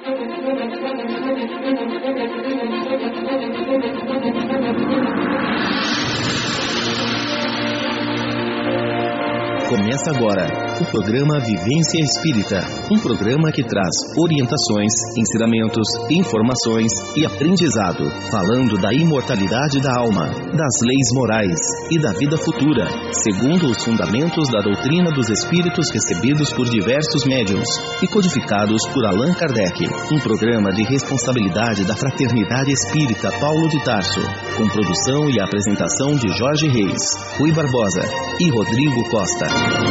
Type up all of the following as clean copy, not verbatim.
Começa agora o programa Vivência Espírita, um programa que traz orientações, ensinamentos, informações e aprendizado, falando da imortalidade da alma, das leis morais e da vida futura, segundo os fundamentos da doutrina dos espíritos recebidos por diversos médiuns e codificados por Allan Kardec. Um programa de responsabilidade da Fraternidade Espírita Paulo de Tarso, com produção e apresentação de Jorge Reis, Rui Barbosa e Rodrigo Costa.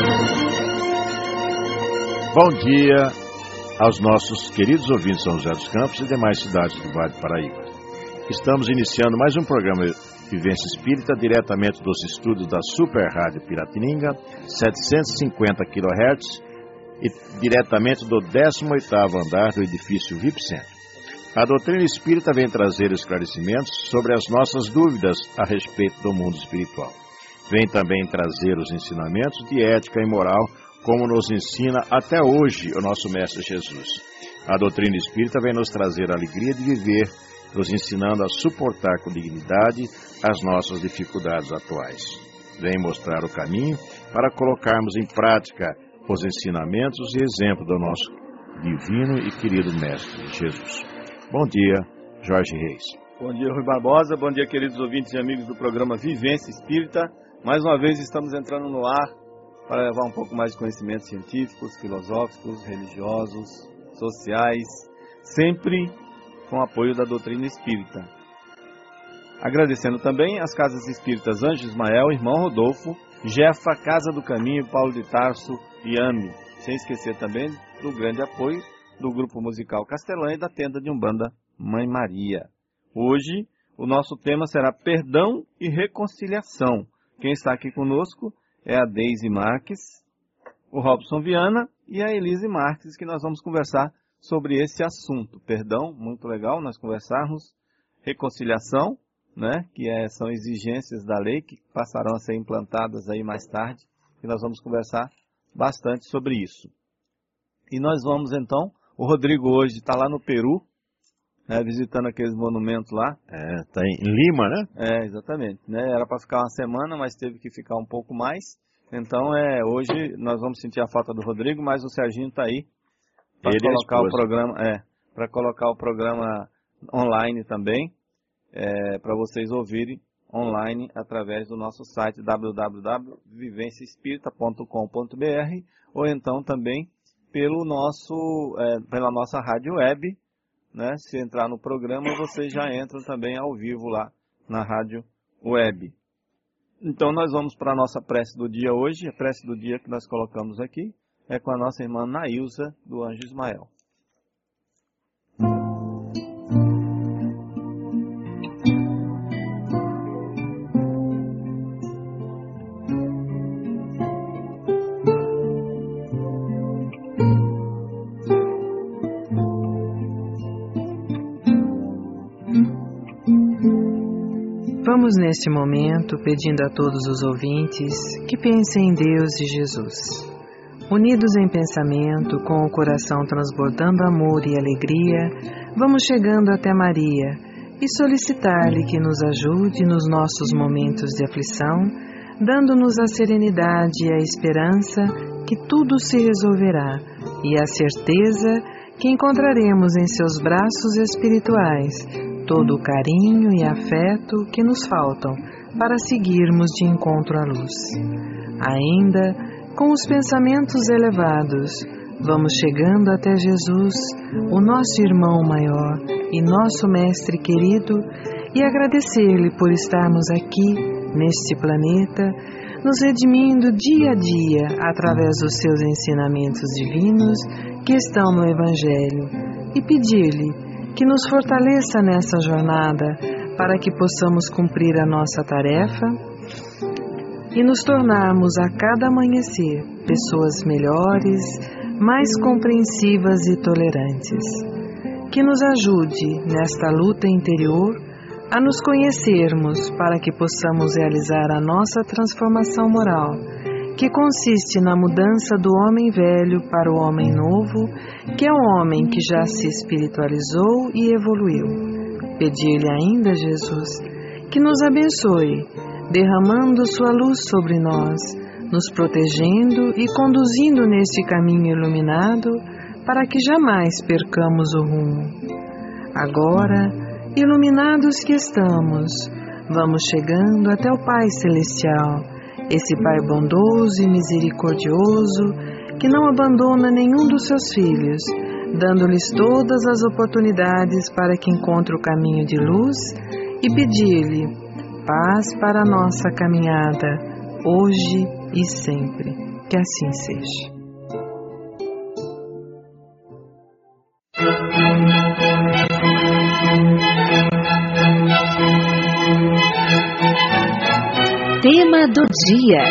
Bom dia aos nossos queridos ouvintes de São José dos Campos e demais cidades do Vale do Paraíba. Estamos iniciando mais um programa Vivência Espírita, diretamente dos estúdios da Super Rádio Piratininga, 750 kHz, e diretamente do 18º andar do edifício VIP Centro. A doutrina espírita vem trazer esclarecimentos sobre as nossas dúvidas a respeito do mundo espiritual. Vem também trazer os ensinamentos de ética e moral, como nos ensina até hoje o nosso Mestre Jesus. A doutrina espírita vem nos trazer a alegria de viver, nos ensinando a suportar com dignidade as nossas dificuldades atuais. Vem mostrar o caminho para colocarmos em prática os ensinamentos e exemplo do nosso divino e querido Mestre Jesus. Bom dia, Jorge Reis. Bom dia, Rui Barbosa. Bom dia, queridos ouvintes e amigos do programa Vivência Espírita. Mais uma vez estamos entrando no ar para levar um pouco mais de conhecimentos científicos, filosóficos, religiosos, sociais, sempre com apoio da doutrina espírita. Agradecendo também as Casas Espíritas Anjo Ismael, Irmão Rodolfo, Jefa, Casa do Caminho, Paulo de Tarso e AME. Sem esquecer também do grande apoio do Grupo Musical Castelã e da Tenda de Umbanda Mãe Maria. Hoje o nosso tema será Perdão e Reconciliação. Quem está aqui conosco é a Deise Marques, o Robson Viana e a Elise Marques, que nós vamos conversar sobre esse assunto. Perdão, muito legal nós conversarmos. Reconciliação, né, que são exigências da lei que passarão a ser implantadas aí mais tarde, e nós vamos conversar bastante sobre isso. E nós vamos então, o Rodrigo hoje está lá no Peru, visitando aqueles monumentos lá. Está em Lima, né? Exatamente. Era para ficar uma semana, mas teve que ficar um pouco mais. Então, hoje nós vamos sentir a falta do Rodrigo, mas o Serginho está aí para colocar o programa, para colocar o programa online também, para vocês ouvirem online através do nosso site www.vivenciaespirita.com.br ou então também pela nossa rádio web. Se entrar no programa, vocês já entram também ao vivo lá na rádio web. Então nós vamos para a nossa prece do dia hoje. A prece do dia que nós colocamos aqui é com a nossa irmã Nailza, do Anjo Ismael. Vamos neste momento pedindo a todos os ouvintes que pensem em Deus e Jesus. Unidos em pensamento, com o coração transbordando amor e alegria, vamos chegando até Maria e solicitar-lhe que nos ajude nos nossos momentos de aflição, dando-nos a serenidade e a esperança que tudo se resolverá e a certeza que encontraremos em seus braços espirituais todo o carinho e afeto que nos faltam para seguirmos de encontro à luz. Ainda, com os pensamentos elevados, vamos chegando até Jesus, o nosso irmão maior e nosso mestre querido, e agradecer-lhe por estarmos aqui, neste planeta, nos redimindo dia a dia através dos seus ensinamentos divinos que estão no Evangelho, e pedir-lhe que nos fortaleça nessa jornada para que possamos cumprir a nossa tarefa e nos tornarmos a cada amanhecer pessoas melhores, mais compreensivas e tolerantes. Que nos ajude nesta luta interior a nos conhecermos para que possamos realizar a nossa transformação moral que consiste na mudança do homem velho para o homem novo, que é o homem que já se espiritualizou e evoluiu. Pedir-lhe ainda, Jesus, que nos abençoe, derramando sua luz sobre nós, nos protegendo e conduzindo neste caminho iluminado, para que jamais percamos o rumo. Agora, iluminados que estamos, vamos chegando até o Pai Celestial, esse Pai bondoso e misericordioso, que não abandona nenhum dos seus filhos, dando-lhes todas as oportunidades para que encontre o caminho de luz, e pedir-lhe paz para a nossa caminhada, hoje e sempre. Que assim seja. Tema do dia.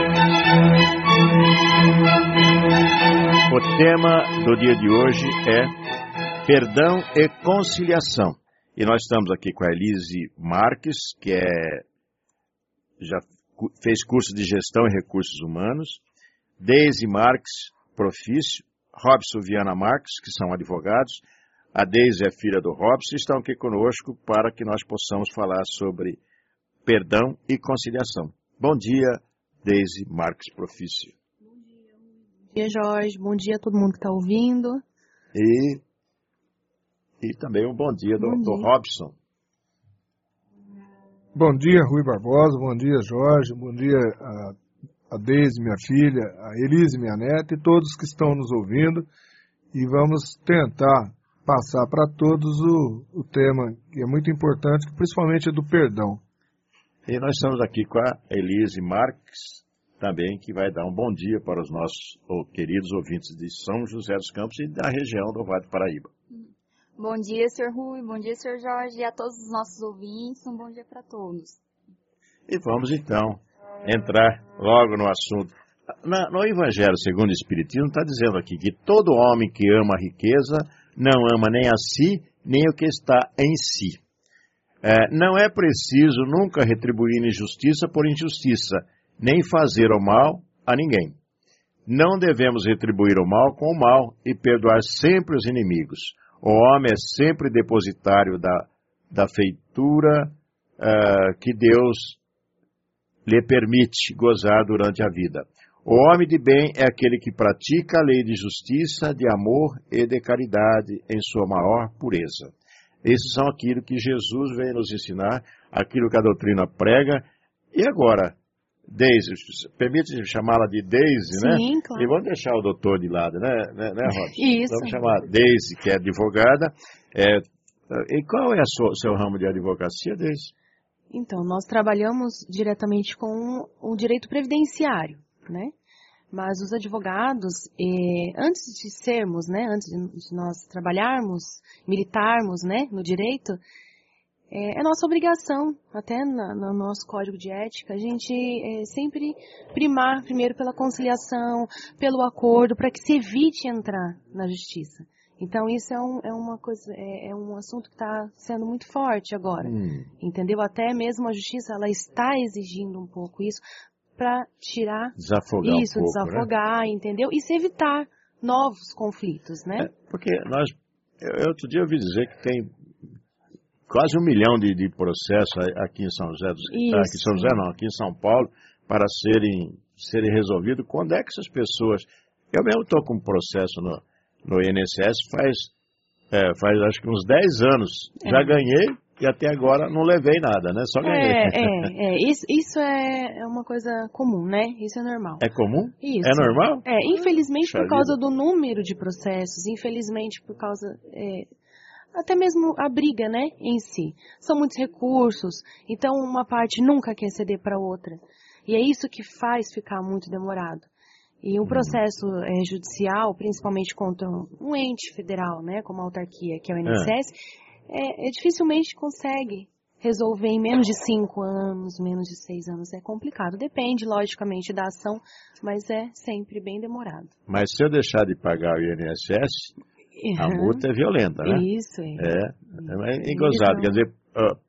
O tema do dia de hoje é perdão e conciliação. E nós estamos aqui com a Elise Marques, que já fez curso de gestão e recursos humanos, Deise Marques, profício, Robson Viana Marques, que são advogados. A Deise é filha do Robson, estão aqui conosco para que nós possamos falar sobre perdão e conciliação. Bom dia, Deise Marques, profício. Bom dia, Jorge. Bom dia a todo mundo que está ouvindo. E também um bom dia do Robson. Bom dia, Rui Barbosa. Bom dia, Jorge. Bom dia a Deise, minha filha, a Elise, minha neta, e todos que estão nos ouvindo. E vamos tentar passar para todos o tema que é muito importante, principalmente é do perdão. E nós estamos aqui com a Elise Marques, também, que vai dar um bom dia para os nossos queridos ouvintes de São José dos Campos e da região do Vale do Paraíba. Bom dia, Sr. Rui, bom dia, Sr. Jorge, e a todos os nossos ouvintes, um bom dia para todos. E vamos, então, entrar logo no assunto. No Evangelho segundo o Espiritismo está dizendo aqui que todo homem que ama a riqueza não ama nem a si, nem o que está em si. Não é preciso nunca retribuir injustiça por injustiça, nem fazer o mal a ninguém. Não devemos retribuir o mal com o mal e perdoar sempre os inimigos. O homem é sempre depositário da feitura que Deus lhe permite gozar durante a vida. O homem de bem é aquele que pratica a lei de justiça, de amor e de caridade em sua maior pureza. Esses são aquilo que Jesus veio nos ensinar, aquilo que a doutrina prega. E agora, Deise, permite chamá-la de Deise, né? Sim, claro. E vamos deixar o doutor de lado, né, Robson? Isso. Vamos chamar a Deise, que é advogada. E qual é o seu ramo de advocacia, Deise? Então, nós trabalhamos diretamente com o direito previdenciário, né? Mas os advogados, antes de sermos, né, antes de nós trabalharmos, militarmos, né, no direito, é nossa obrigação, até no nosso código de ética, a gente sempre primar primeiro pela conciliação, pelo acordo, para que se evite entrar na justiça. Então isso é uma coisa, é um assunto que está sendo muito forte agora, entendeu? Até mesmo a justiça, ela está exigindo um pouco isso, para tirar desafogar isso, um pouco, desafogar, né? Entendeu? E se evitar novos conflitos, né? Porque outro dia eu ouvi dizer que tem quase 1 milhão de processos aqui em São José, aqui em São Paulo, para serem resolvidos. Quando é que essas pessoas... Eu mesmo estou com um processo no INSS faz acho que uns 10 anos. Já ganhei. E até agora não levei nada, né? Só ganhei. Isso é uma coisa comum, né? Isso é normal. É comum? Isso. É normal? Infelizmente por causa do número de processos, infelizmente por causa, até mesmo a briga, né, em si. São muitos recursos, então uma parte nunca quer ceder para outra. E é isso que faz ficar muito demorado. E um processo judicial, principalmente contra um ente federal, né, como a autarquia, que é o INSS, dificilmente consegue resolver em menos de 5 anos, menos de 6 anos. É complicado. Depende, logicamente, da ação, mas é sempre bem demorado. Mas se eu deixar de pagar o INSS, a multa é violenta, né? Isso, é gozado. Quer dizer,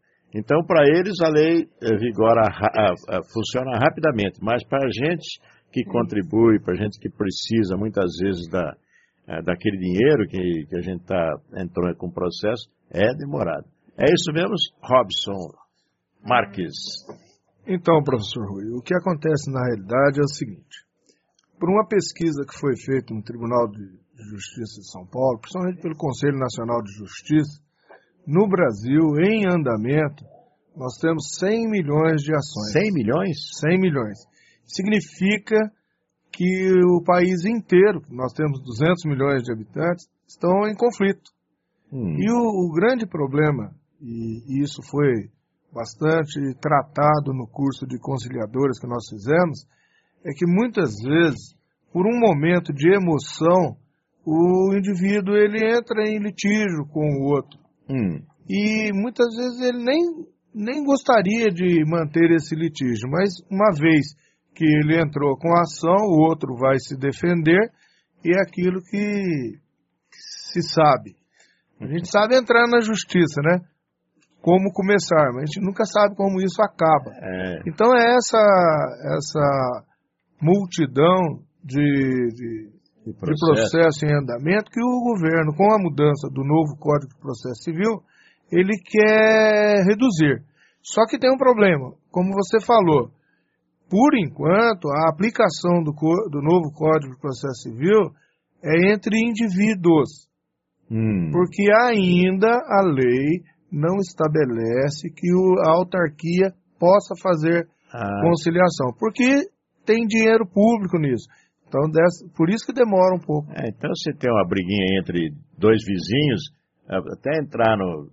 então, para eles, a lei funciona rapidamente, mas para a gente que contribui, para a gente que precisa muitas vezes daquele dinheiro que a gente entrou com o processo, é demorado. É isso mesmo, Robson Marques? Então, professor Rui, o que acontece na realidade é o seguinte. Por uma pesquisa que foi feita no Tribunal de Justiça de São Paulo, principalmente pelo Conselho Nacional de Justiça, no Brasil, em andamento, nós temos 100 milhões de ações. 100 milhões? 100 milhões. Significa que o país inteiro, nós temos 200 milhões de habitantes, estão em conflito. E o grande problema, e isso foi bastante tratado no curso de conciliadores que nós fizemos, é que muitas vezes, por um momento de emoção, o indivíduo ele entra em litígio com o outro. E muitas vezes ele nem gostaria de manter esse litígio, mas uma vez que ele entrou com a ação, o outro vai se defender, e é aquilo que se sabe. A gente sabe entrar na justiça, né? Como começar, mas a gente nunca sabe como isso acaba. Então é essa multidão de processo em andamento que o governo, com a mudança do novo Código de Processo Civil, ele quer reduzir. Só que tem um problema, como você falou, por enquanto a aplicação do novo Código de Processo Civil é entre indivíduos, porque ainda a lei não estabelece que a autarquia possa fazer conciliação, porque tem dinheiro público nisso. Então, por isso que demora um pouco. Então, se tem uma briguinha entre dois vizinhos, até entrar no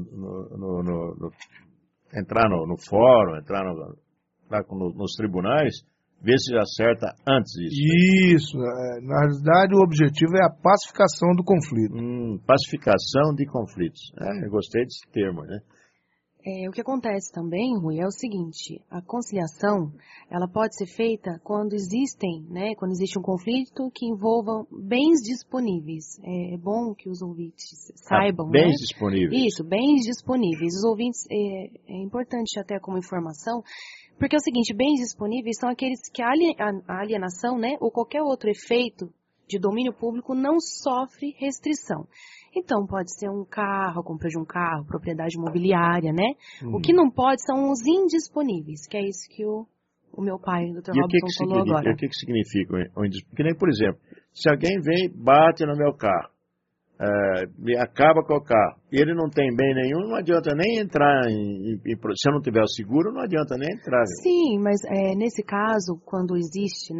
fórum, entrar nos tribunais, ver se acerta antes disso. Isso. Na realidade, o objetivo é a pacificação do conflito. Pacificação de conflitos. Eu gostei desse termo, né? O que acontece também, Rui, é o seguinte, a conciliação, ela pode ser feita quando existe um conflito que envolva bens disponíveis. É bom que os ouvintes saibam, bens disponíveis. Isso, bens disponíveis. Os ouvintes, é importante até como informação, porque é o seguinte, bens disponíveis são aqueles que a alienação, ou qualquer outro efeito de domínio público não sofre restrição. Então, pode ser um carro, a compra de um carro, propriedade imobiliária, né? O que não pode são os indisponíveis, que é isso que o meu pai, o Dr. Robson, falou agora. E o que significa o indisponível? Porque nem, por exemplo, se alguém vem, bate no meu carro, acaba com o carro, e ele não tem bem nenhum, não adianta nem entrar se eu não tiver o seguro, não adianta nem entrar. Sim, mas nesse caso, quando existe,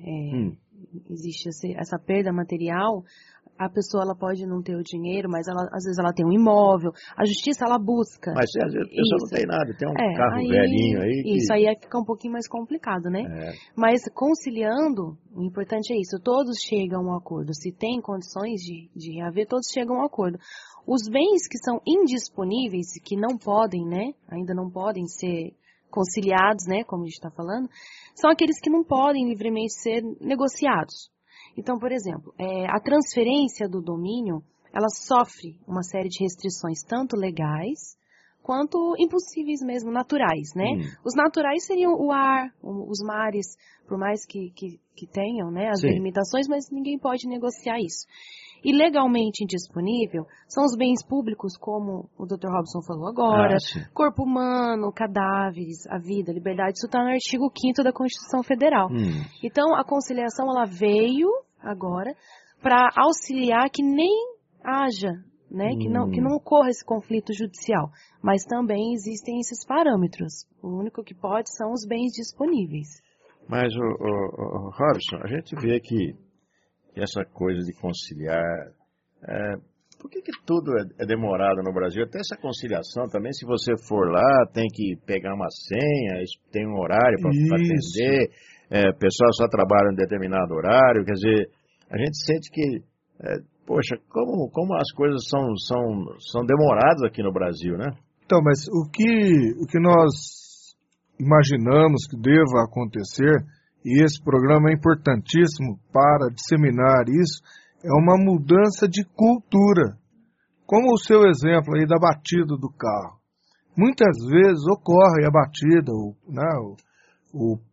existe essa perda material, a pessoa ela pode não ter o dinheiro, mas às vezes ela tem um imóvel. A justiça, ela busca. Mas às vezes a pessoa não tem nada, tem um carro velhinho aí. Isso aí fica um pouquinho mais complicado, né? Mas conciliando, o importante é isso, todos chegam a um acordo. Se tem condições de reaver, todos chegam a um acordo. Os bens que são indisponíveis, que não podem, ainda não podem ser conciliados, como a gente está falando, são aqueles que não podem livremente ser negociados. Então, por exemplo, a transferência do domínio, ela sofre uma série de restrições, tanto legais, quanto impossíveis mesmo, naturais, né? Os naturais seriam o ar, os mares, por mais que tenham, as delimitações, mas ninguém pode negociar isso. E legalmente indisponível são os bens públicos, como o Dr. Robson falou agora, corpo humano, cadáveres, a vida, a liberdade, isso está no artigo 5º da Constituição Federal. Então, a conciliação, ela veio agora para auxiliar que nem haja, que não ocorra esse conflito judicial, mas também existem esses parâmetros. O único que pode são os bens disponíveis. Mas, Robson, a gente vê que essa coisa de conciliar, por que tudo é demorado no Brasil? Até essa conciliação também, se você for lá, tem que pegar uma senha, tem um horário para atender, o pessoal só trabalha em determinado horário, quer dizer, a gente sente que, poxa, como as coisas são demoradas aqui no Brasil, né? Então, mas o que nós imaginamos que deva acontecer, e esse programa é importantíssimo para disseminar isso, é uma mudança de cultura. Como o seu exemplo aí da batida do carro. Muitas vezes ocorre a batida, o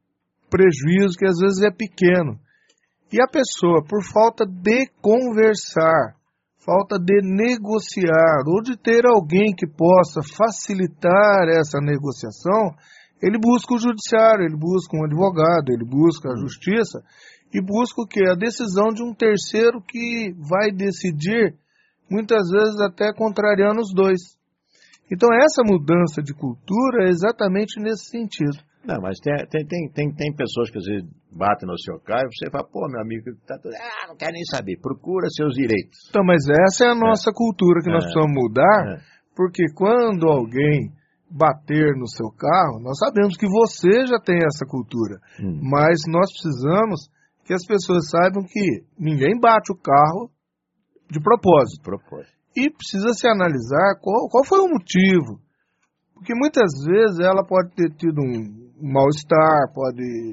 prejuízo que às vezes é pequeno. E a pessoa, por falta de conversar, falta de negociar, ou de ter alguém que possa facilitar essa negociação, ele busca o judiciário, ele busca um advogado, ele busca a justiça, e busca o quê? A decisão de um terceiro que vai decidir, muitas vezes até contrariando os dois. Então essa mudança de cultura é exatamente nesse sentido. Não, mas tem pessoas que às vezes batem no seu carro e você fala, pô, meu amigo, não quer nem saber, procura seus direitos. Então, mas essa é a nossa cultura que nós precisamos mudar, porque quando alguém bater no seu carro, nós sabemos que você já tem essa cultura, mas nós precisamos que as pessoas saibam que ninguém bate o carro de propósito. E precisa se analisar qual foi o motivo. Porque muitas vezes ela pode ter tido um mal-estar, pode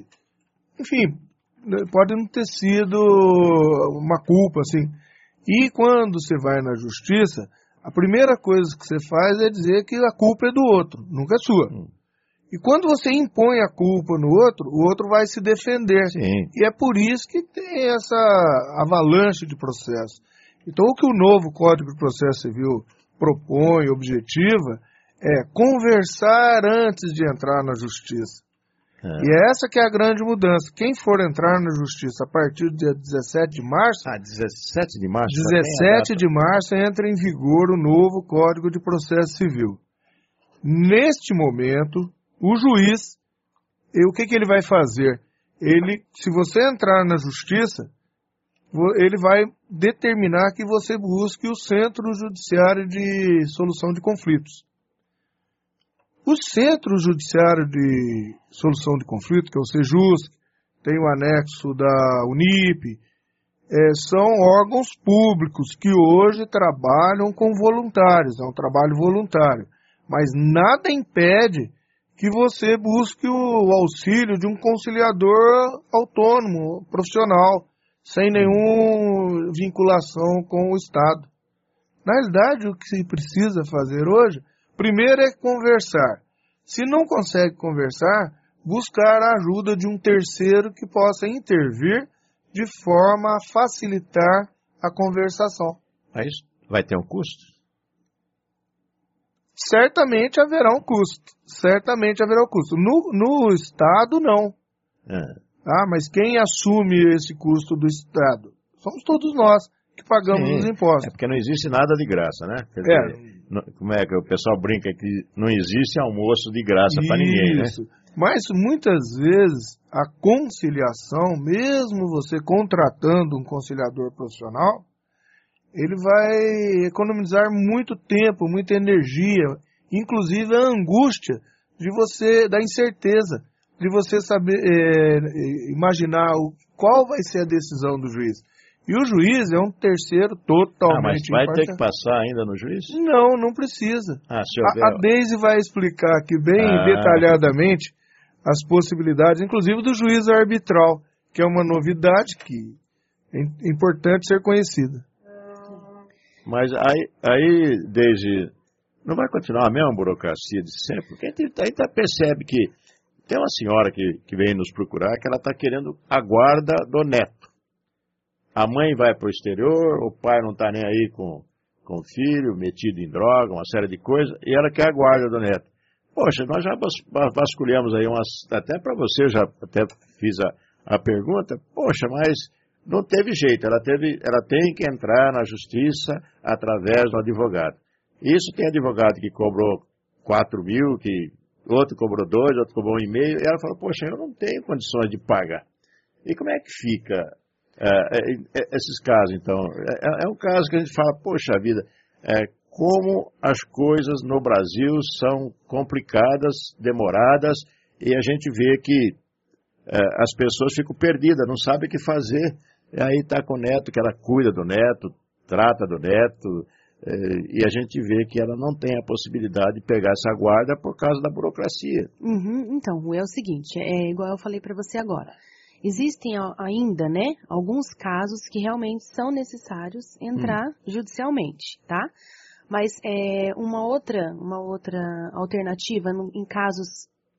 não ter sido uma culpa, assim. E quando você vai na justiça, a primeira coisa que você faz é dizer que a culpa é do outro, nunca é sua. E quando você impõe a culpa no outro, o outro vai se defender. Sim. E é por isso que tem essa avalanche de processos. Então, o que o novo Código de Processo Civil propõe, objetiva, é conversar antes de entrar na justiça. E é essa que é a grande mudança. Quem for entrar na justiça a partir do dia 17 de março... 17 de março? 17 de março entra em vigor o novo Código de Processo Civil. Neste momento, o juiz, o que ele vai fazer? Se você entrar na justiça, ele vai determinar que você busque o Centro Judiciário de Solução de Conflitos. O Centro Judiciário de Solução de Conflito, que é o Sejusc, tem o anexo da Unip, são órgãos públicos que hoje trabalham com voluntários, é um trabalho voluntário. Mas nada impede que você busque o auxílio de um conciliador autônomo, profissional, sem nenhuma vinculação com o Estado. Na realidade, o que se precisa fazer hoje, primeiro é conversar. Se não consegue conversar, buscar a ajuda de um terceiro que possa intervir de forma a facilitar a conversação. Mas vai ter um custo? Certamente haverá um custo. Certamente haverá um custo. No Estado, não. Mas quem assume esse custo do Estado? Somos todos nós que pagamos os impostos. É porque não existe nada de graça, né? Quer dizer, como é que o pessoal brinca que não existe almoço de graça para ninguém, né? Mas muitas vezes a conciliação, mesmo você contratando um conciliador profissional, ele vai economizar muito tempo, muita energia, inclusive a angústia da incerteza, de você saber imaginar qual vai ser a decisão do juiz. E o juiz é um terceiro totalmente mas vai ter que passar ainda no juiz? Não precisa. A Deise vai explicar aqui bem detalhadamente as possibilidades, inclusive do juízo arbitral, que é uma novidade que é importante ser conhecida. Mas aí Deise, não vai continuar a mesma burocracia de sempre? Porque a gente percebe que tem uma senhora que vem nos procurar que ela está querendo a guarda do neto. A mãe vai para o exterior, o pai não está nem aí com o filho, metido em droga, uma série de coisas, e ela quer a guarda do neto. Poxa, nós já vasculhamos aí até para você, eu já até fiz a pergunta, poxa, mas não teve jeito, ela tem que entrar na justiça através do advogado. Isso tem advogado que cobrou 4 mil, que outro cobrou 2, outro cobrou 1,5, e ela falou, poxa, eu não tenho condições de pagar. E como é que fica esses casos, então? É um caso que a gente fala, poxa vida, como as coisas no Brasil são complicadas, demoradas, e a gente vê que as pessoas ficam perdidas, não sabem o que fazer. E aí está com o neto, que ela cuida do neto, trata do neto, e a gente vê que ela não tem a possibilidade de pegar essa guarda por causa da burocracia. Então, é o seguinte, igual eu falei para você agora. Existem ainda, né, alguns casos que realmente são necessários entrar judicialmente, tá? Mas uma outra alternativa em casos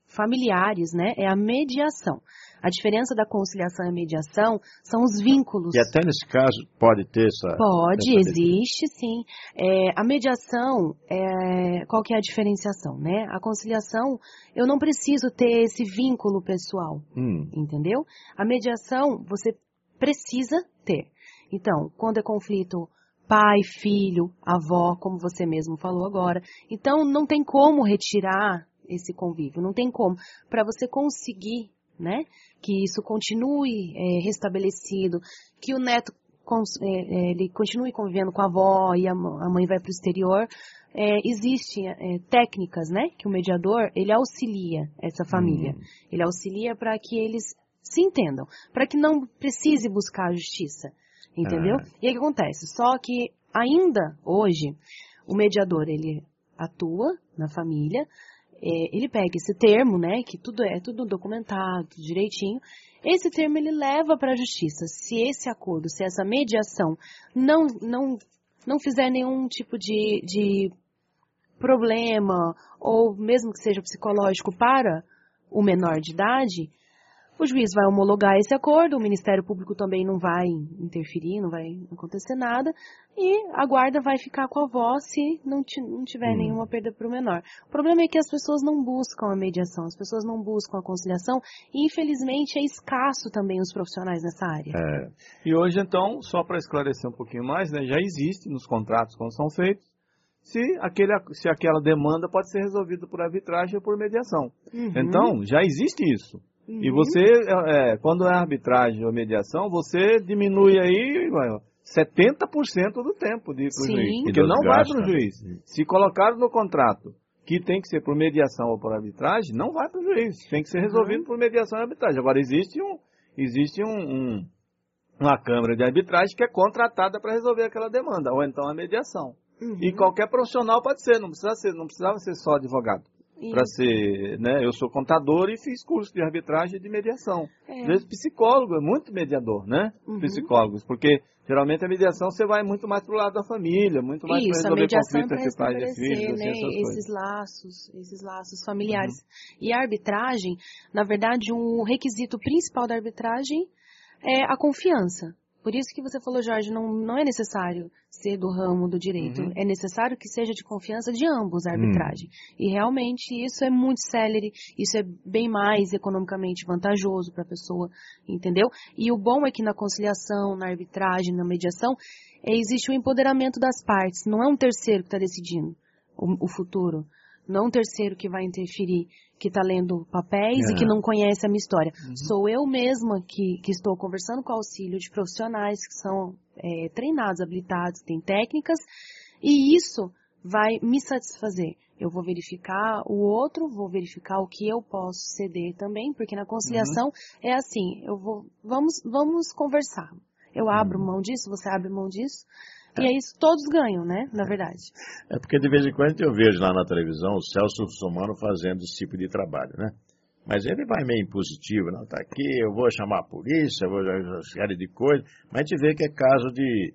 familiares, né, é a mediação. A diferença da conciliação e a mediação são os vínculos. E até nesse caso pode ter essa... Pode, existe sim. A mediação, qual que é a diferenciação, né? A conciliação, eu não preciso ter esse vínculo pessoal, entendeu? A mediação, você precisa ter. Então, quando é conflito pai, filho, avó, como você mesmo falou agora, então não tem como retirar esse convívio, não tem como. Para você conseguir, né, que isso continue restabelecido, que o neto ele continue convivendo com a avó e a mãe vai para o exterior, existem técnicas, né, que o mediador, ele auxilia essa família. Ele auxilia para que eles se entendam, para que não precise buscar a justiça, entendeu? E aí o que acontece? Só que ainda hoje, o mediador, ele atua na família, ele pega esse termo, né, que tudo documentado, tudo direitinho, esse termo ele leva para a justiça. Se esse acordo, se essa mediação não fizer nenhum tipo de problema, ou mesmo que seja psicológico para o menor de idade, o juiz vai homologar esse acordo, o Ministério Público também não vai interferir, não vai acontecer nada, e a guarda vai ficar com a avó se não tiver nenhuma perda para o menor. O problema é que as pessoas não buscam a mediação, as pessoas não buscam a conciliação, e infelizmente é escasso também os profissionais nessa área. E hoje, então, só para esclarecer um pouquinho mais, né, já existe nos contratos quando são feitos, se aquela demanda pode ser resolvida por arbitragem ou por mediação. Então, já existe isso. E você, quando é arbitragem ou mediação, você diminui aí 70% do tempo de ir para o juiz. Porque não vai para o juiz. Se colocaram no contrato que tem que ser por mediação ou por arbitragem, não vai para o juiz. Tem que ser resolvido por mediação e arbitragem. Agora, existe uma câmara de arbitragem que é contratada para resolver aquela demanda, ou então a mediação. E qualquer profissional pode ser, não precisava ser só advogado. Para ser, né? Eu sou contador e fiz curso de arbitragem e de mediação. Às vezes psicólogo é muito mediador, né? Psicólogos, porque geralmente a mediação você vai muito mais pro lado da família, muito mais para resolver conflitos entre pais e filhos, né? Esses laços familiares. E a arbitragem, na verdade, um requisito principal da arbitragem é a confiança. Por isso que você falou, Jorge, não é necessário ser do ramo do direito. É necessário que seja de confiança de ambos a arbitragem. E realmente isso é muito célere, isso é bem mais economicamente vantajoso para a pessoa, entendeu? E o bom é que na conciliação, na arbitragem, na mediação, existe o empoderamento das partes. Não é um terceiro que está decidindo o futuro. Não é um terceiro que vai interferir, que está lendo papéis e que não conhece a minha história. Sou eu mesma que estou conversando com o auxílio de profissionais que são treinados, habilitados, têm técnicas, e isso vai me satisfazer. Eu vou verificar o outro, vou verificar o que eu posso ceder também, porque na conciliação é assim, vamos conversar. Eu abro mão disso, você abre mão disso. E é isso, todos ganham, né, na verdade. É porque de vez em quando eu vejo lá na televisão o Celso Russomano fazendo esse tipo de trabalho, né? Mas ele vai meio impositivo, não, tá aqui, eu vou chamar a polícia, eu vou uma série de coisas, mas a gente vê que é caso de...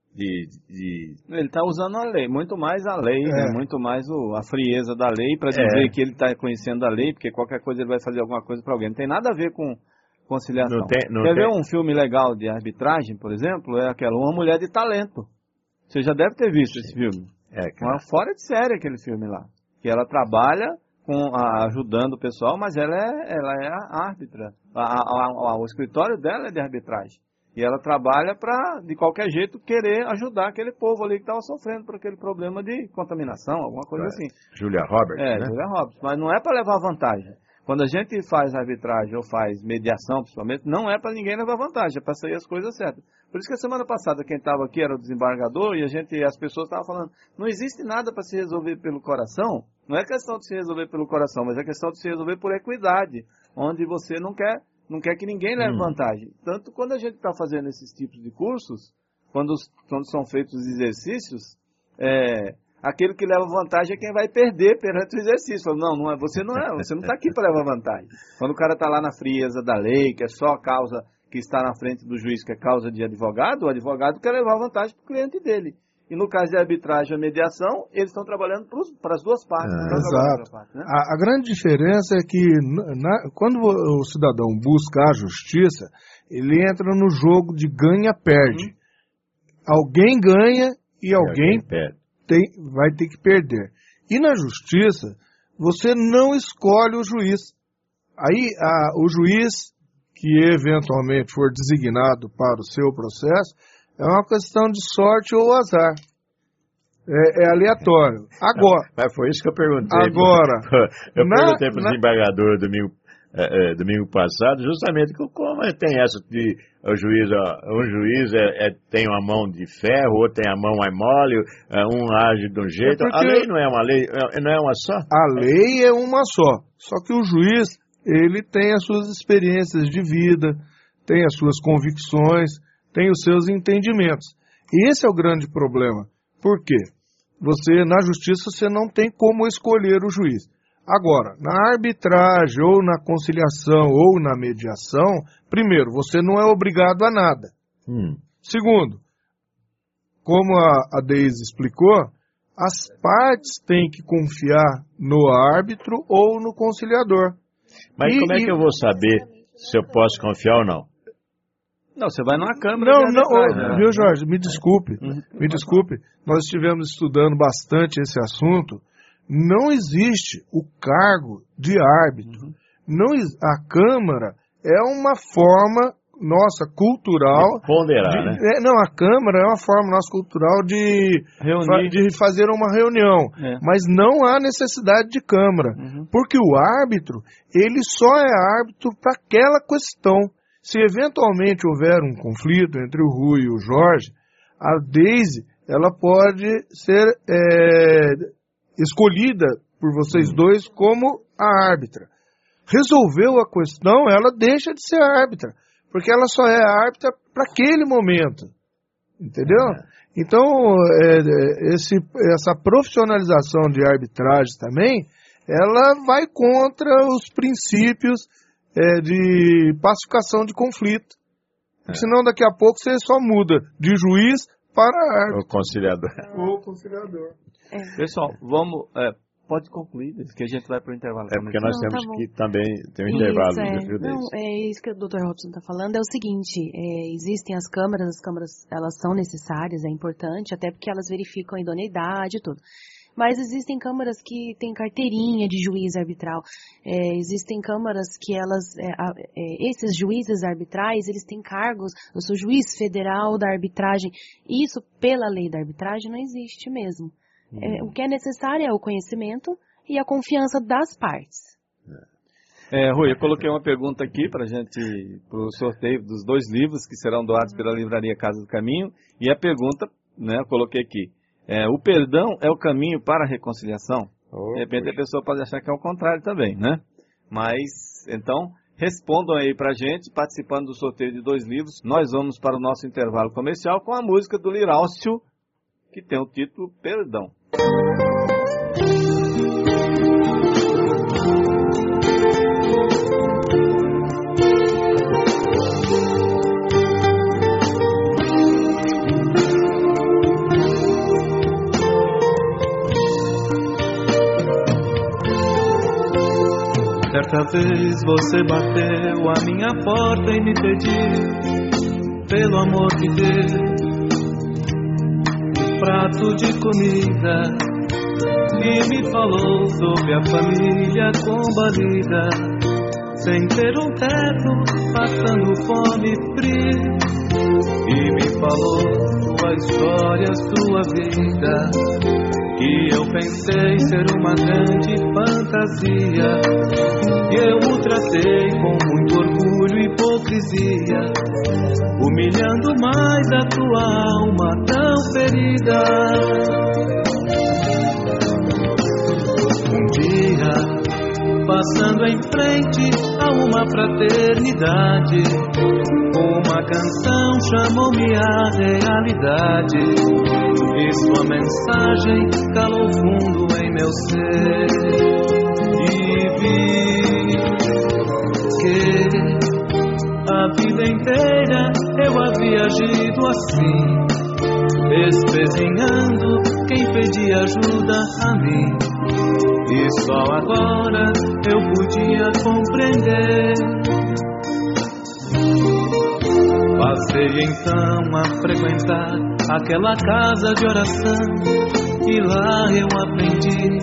Ele está usando a lei, muito mais a lei, né? Muito mais a frieza da lei para dizer que ele está conhecendo a lei, porque qualquer coisa ele vai fazer alguma coisa para alguém. Não tem nada a ver com conciliação. Quer ver um filme legal de arbitragem, por exemplo? É aquela Uma Mulher de Talento. Você já deve ter visto esse filme. Fora de série aquele filme lá. Que ela trabalha ajudando o pessoal, mas ela é a árbitra. O escritório dela é de arbitragem. E ela trabalha para, de qualquer jeito, querer ajudar aquele povo ali que estava sofrendo por aquele problema de contaminação, alguma coisa assim. Julia Roberts, né? Julia Roberts. Mas não é para levar vantagem. Quando a gente faz arbitragem ou faz mediação, principalmente, não é para ninguém levar vantagem, é para sair as coisas certas. Por isso que a semana passada quem estava aqui era o desembargador e as pessoas estavam falando, não existe nada para se resolver pelo coração. Não é questão de se resolver pelo coração, mas é questão de se resolver por equidade, onde você não quer que ninguém leve vantagem. Tanto quando a gente está fazendo esses tipos de cursos, quando são feitos os exercícios, aquele que leva vantagem é quem vai perder perante o exercício. Você não está aqui para levar vantagem. Quando o cara está lá na frieza da lei, que é só a causa que está na frente do juiz, que é causa de advogado, o advogado quer levar vantagem para o cliente dele. E no caso de arbitragem e mediação, eles estão trabalhando para as duas partes. Exato. Parte, né? A grande diferença é que quando o cidadão busca a justiça, ele entra no jogo de ganha-perde. Alguém ganha e alguém vai ter que perder. E na justiça, você não escolhe o juiz. Aí o juiz que eventualmente for designado para o seu processo é uma questão de sorte ou azar. É aleatório. Agora, mas foi isso que eu perguntei. Agora, perguntei para o desembargador domingo passado, justamente como tem essa de um juiz tem uma mão de ferro, outro tem a mão mais mole, um age de um jeito. A lei não é uma lei, não é uma só? A lei é uma só. Só que o juiz, ele tem as suas experiências de vida, tem as suas convicções, tem os seus entendimentos. E esse é o grande problema. Por quê? Na justiça, você não tem como escolher o juiz. Agora, na arbitragem, ou na conciliação, ou na mediação, primeiro, você não é obrigado a nada. Segundo, como a Deise explicou, as partes têm que confiar no árbitro ou no conciliador. Mas como é que eu vou saber se eu posso confiar ou não? Não, você vai numa câmara. Viu, Jorge? Me desculpe. Nós estivemos estudando bastante esse assunto. Não existe o cargo de árbitro. A Câmara é uma forma nossa cultural. De ponderar, né? A Câmara é uma forma nossa cultural de fazer uma reunião. Mas não há necessidade de Câmara. Porque o árbitro, ele só é árbitro para aquela questão. Se eventualmente houver um conflito entre o Rui e o Jorge, a Deise, ela pode ser escolhida por vocês dois como a árbitra. Resolveu a questão, ela deixa de ser árbitra, porque ela só é árbitra para aquele momento. Entendeu? Então, essa profissionalização de arbitragem também, ela vai contra os princípios de pacificação de conflito. Senão daqui a pouco você só muda de juiz para árbitro. O conciliador. Pessoal, pode concluir, que a gente vai para o intervalo. Porque nós temos que também ter um intervalo. Isso que o Dr. Robson está falando é o seguinte, existem as câmaras elas são necessárias, é importante, até porque elas verificam a idoneidade e tudo. Mas existem câmaras que têm carteirinha de juiz arbitral. Existem câmaras que esses juízes arbitrais, eles têm cargos. Eu sou juiz federal da arbitragem. Isso, pela lei da arbitragem, não existe mesmo. O que é necessário é o conhecimento e a confiança das partes. Rui, eu coloquei uma pergunta aqui para o sorteio dos 2 livros que serão doados pela Livraria Casa do Caminho. E a pergunta, eu coloquei aqui. O perdão é o caminho para a reconciliação? De repente a pessoa pode achar que é o contrário também, né? Mas, então, respondam aí pra gente, participando do sorteio de 2 livros. Nós vamos para o nosso intervalo comercial com a música do Liráucio, que tem o título Perdão. Certa vez você bateu a minha porta e me pediu, pelo amor de Deus, um prato de comida, e me falou sobre a família combalida, sem ter um teto, passando fome e frio, e me falou sua história, sua vida, que eu pensei ser uma grande fantasia, e eu o tratei com muito orgulho e hipocrisia, humilhando mais a tua alma tão ferida. Um dia, passando em frente a uma fraternidade, uma canção chamou-me à realidade, e sua mensagem calou fundo em meu ser, e vi que a vida inteira eu havia agido assim, espezinhando quem pedia ajuda a mim. E só agora eu podia compreender. Passei então a frequentar aquela casa de oração, e lá eu aprendi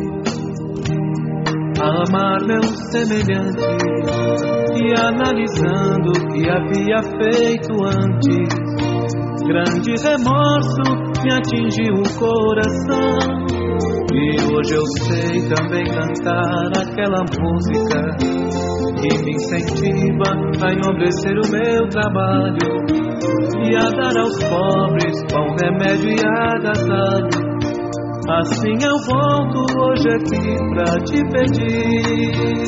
a amar meu semelhante, e analisando o que havia feito antes, grande remorso me atingiu o coração. E hoje eu sei também cantar aquela música que me incentiva a enobrecer o meu trabalho e a dar aos pobres pão, remédio e agasalho. Assim eu volto hoje aqui pra te pedir.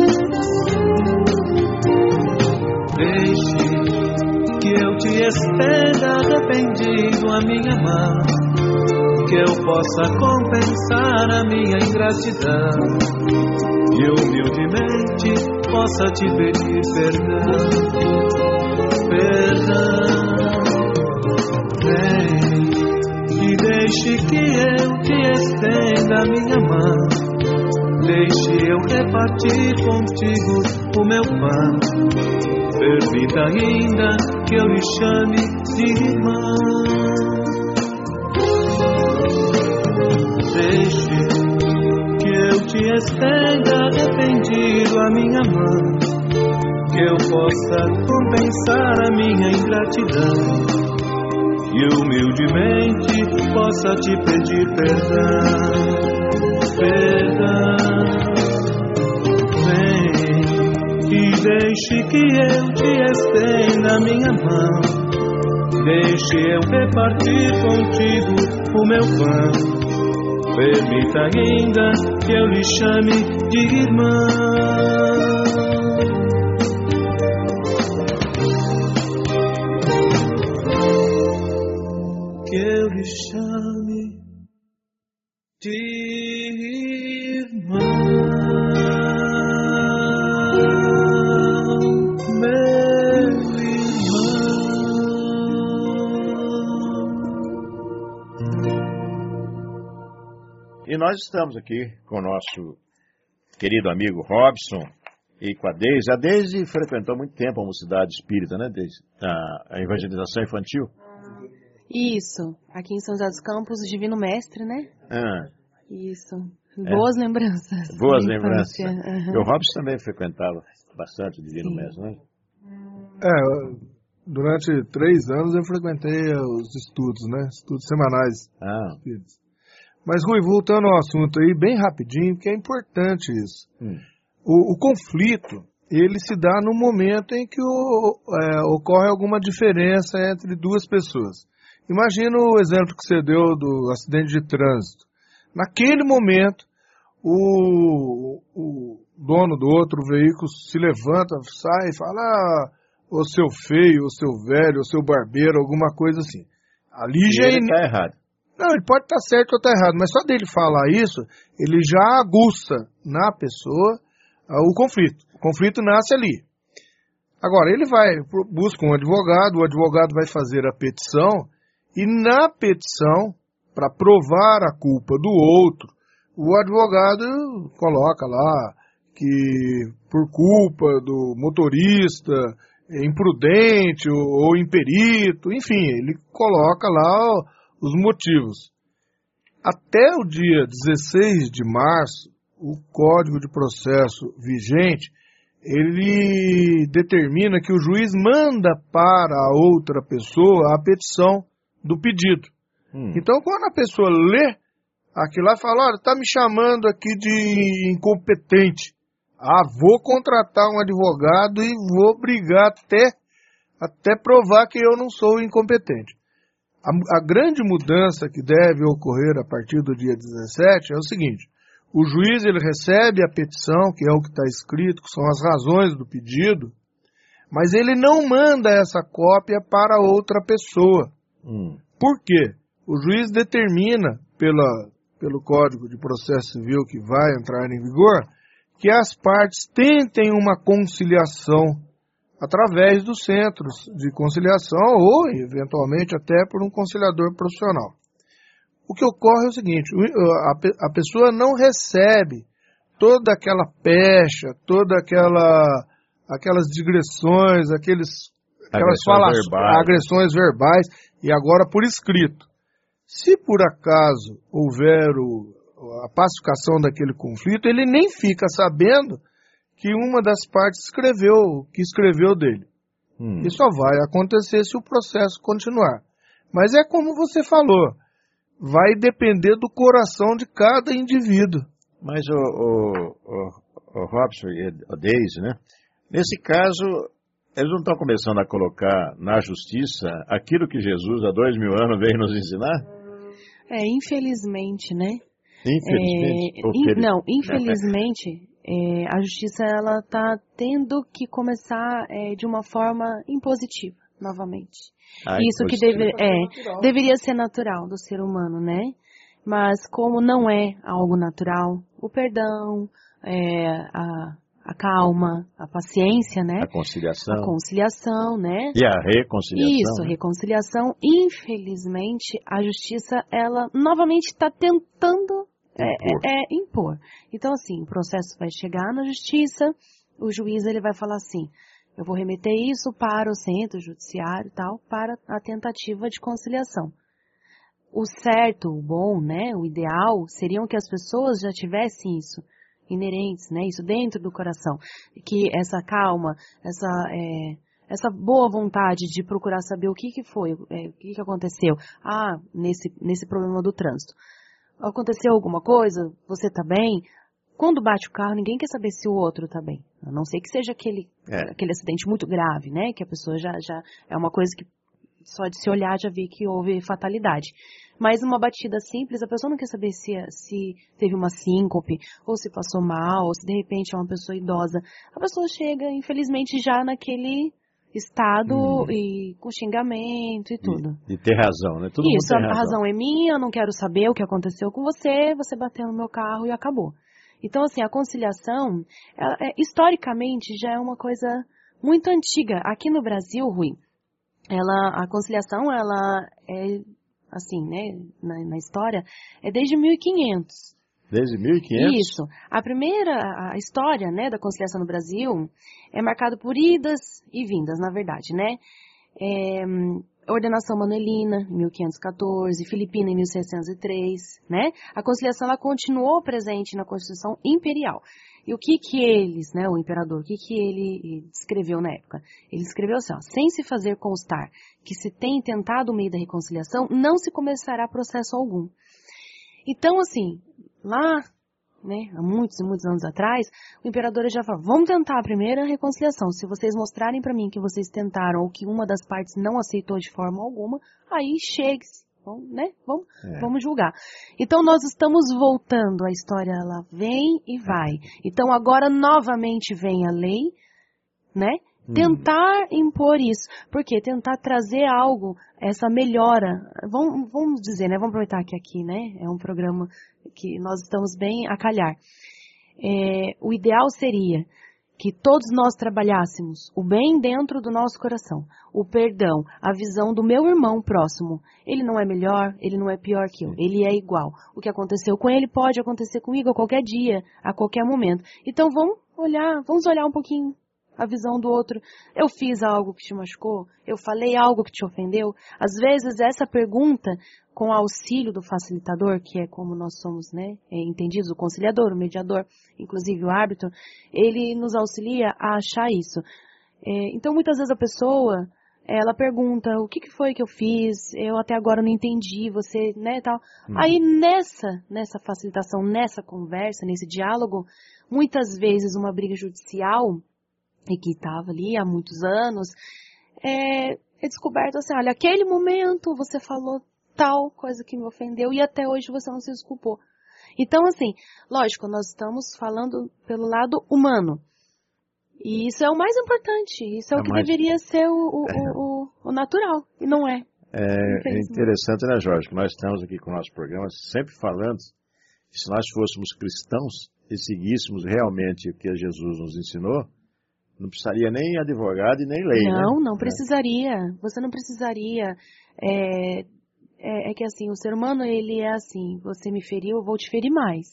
Deixe que eu te estenda arrependido a minha mão, que eu possa compensar a minha ingratidão e humildemente possa te pedir perdão. Perdão, vem e deixe que eu te estenda a minha mão, deixe eu repartir contigo o meu pão, permita ainda que eu lhe chame de irmão. Deixe que eu te estenda arrependido a minha mão, que eu possa compensar a minha ingratidão e humildemente possa te pedir perdão. Perdão, vem e deixe que eu te estenda a minha mão, deixe eu repartir contigo o meu pão, permita ainda que eu lhe chame de irmão. Que eu lhe chame de irmão, meu irmão. E nós estamos aqui com o nosso querido amigo Robson e com a Deise. A Deise frequentou muito tempo a Mocidade Espírita, né, Deise? A evangelização infantil. Isso, aqui em São José dos Campos, o Divino Mestre, né? Isso, boas lembranças. Boas lembranças. Uhum. E o Robson também frequentava bastante o Divino Mestre, né? Durante 3 anos eu frequentei os estudos, né? Estudos semanais. Mas, Rui, voltando ao assunto aí, bem rapidinho, porque é importante isso. O conflito, ele se dá no momento em que ocorre alguma diferença entre duas pessoas. Imagina o exemplo que você deu do acidente de trânsito. Naquele momento, o dono do outro veículo se levanta, sai e fala, ô seu feio, ô seu velho, ô seu barbeiro, alguma coisa assim. Ali já ele está errado. Não, ele pode estar certo ou estar errado, mas só dele falar isso, ele já aguça na pessoa o conflito. O conflito nasce ali. Agora, ele busca um advogado, o advogado vai fazer a petição, e na petição, para provar a culpa do outro, o advogado coloca lá que por culpa do motorista imprudente ou imperito, enfim, ele coloca lá os motivos. Até o dia 16 de março, o Código de Processo vigente, ele determina que o juiz manda para a outra pessoa a petição do pedido. Então, quando a pessoa lê aquilo lá, fala, olha, está me chamando aqui de incompetente. Vou contratar um advogado e vou brigar até provar que eu não sou incompetente. A grande mudança que deve ocorrer a partir do dia 17 é o seguinte, o juiz ele recebe a petição, que é o que está escrito, que são as razões do pedido, mas ele não manda essa cópia para outra pessoa. Por quê? O juiz determina, pelo Código de Processo Civil que vai entrar em vigor, que as partes tentem uma conciliação através dos centros de conciliação ou, eventualmente, até por um conciliador profissional. O que ocorre é o seguinte, a pessoa não recebe toda aquela pecha, toda aquelas digressões, agressões verbais, e agora por escrito. Se por acaso houver a pacificação daquele conflito, ele nem fica sabendo que uma das partes escreveu dele. Isso só vai acontecer se o processo continuar. Mas é como você falou, vai depender do coração de cada indivíduo. Mas o Robson e a Deise, né? Nesse caso, eles não estão começando a colocar na justiça aquilo que Jesus há 2000 anos veio nos ensinar? Infelizmente, né? Infelizmente? Infelizmente, a justiça ela está tendo que começar de uma forma impositiva, novamente. Isso que deveria ser natural do ser humano, né? Mas como não é algo natural, o perdão, a calma, a paciência, né? A conciliação. A conciliação, né? E a reconciliação. Isso, reconciliação. Infelizmente, a justiça, ela novamente está tentando impor. Então, assim, o processo vai chegar na justiça, o juiz ele vai falar assim, eu vou remeter isso para o centro judiciário e tal, para a tentativa de conciliação. O certo, o bom, né, o ideal, seriam que as pessoas já tivessem isso inerentes, né, isso dentro do coração. Que essa calma, essa boa vontade de procurar saber o que foi, o que aconteceu. Nesse problema do trânsito. Aconteceu alguma coisa? Você tá bem? Quando bate o carro, ninguém quer saber se o outro tá bem. A não ser que seja aquele acidente muito grave, né, que a pessoa já é uma coisa que só de se olhar já vê que houve fatalidade. Mas uma batida simples, a pessoa não quer saber se teve uma síncope, ou se passou mal, ou se de repente é uma pessoa idosa. A pessoa chega, infelizmente, já naquele estado e com xingamento e tudo. E ter razão, né? Todo Isso, mundo tem a razão é minha, eu não quero saber o que aconteceu com você bateu no meu carro e acabou. Então, assim, a conciliação, historicamente, já é uma coisa muito antiga. Aqui no Brasil, Rui, a conciliação, ela é, assim, né, na história, é desde 1500. Desde 1500? Isso. A história, né, da conciliação no Brasil é marcada por idas e vindas, na verdade, né? Ordenação Manuelina, em 1514, Filipina, em 1603, né? A conciliação, ela continuou presente na Constituição Imperial. E o que eles, né, o imperador, o que ele escreveu na época? Ele escreveu assim, sem se fazer constar que se tem tentado o meio da reconciliação, não se começará processo algum. Então, assim, lá, né, há muitos e muitos anos atrás, o imperador já falou, vamos tentar a primeira reconciliação. Se vocês mostrarem para mim que vocês tentaram ou que uma das partes não aceitou de forma alguma, aí chegue-se. Vamos julgar. Então, nós estamos voltando, a história ela vem e vai. Então, agora novamente vem a lei, né? Tentar impor isso. Por quê? Tentar trazer algo, essa melhora. Vamos dizer, né? Vamos aproveitar que aqui, né? É um programa que nós estamos bem a calhar. O ideal seria que todos nós trabalhássemos o bem dentro do nosso coração, o perdão, a visão do meu irmão próximo. Ele não é melhor, ele não é pior que eu, ele é igual. O que aconteceu com ele pode acontecer comigo a qualquer dia, a qualquer momento. Então vamos olhar um pouquinho a visão do outro. Eu fiz algo que te machucou? Eu falei algo que te ofendeu? Às vezes essa pergunta, com o auxílio do facilitador, que é como nós somos, né, entendidos, o conciliador, o mediador, inclusive o árbitro, ele nos auxilia a achar isso. Então muitas vezes a pessoa, ela pergunta, o que foi que eu fiz? Eu até agora não entendi, você, né, tal. Aí nessa facilitação, nessa conversa, nesse diálogo, muitas vezes uma briga judicial, e que estava ali há muitos anos, é descoberto assim, olha, aquele momento você falou tal coisa que me ofendeu e até hoje você não se desculpou. Então, assim, lógico, nós estamos falando pelo lado humano. E isso é o mais importante, isso é o que deveria ser o natural, e não é. É interessante, né, Jorge, que nós estamos aqui com o nosso programa sempre falando que se nós fôssemos cristãos e seguíssemos realmente o que Jesus nos ensinou, Não precisaria nem advogado e nem lei, Não, né? não precisaria. Você não precisaria. É que assim, o ser humano, ele é assim, você me feriu, eu vou te ferir mais.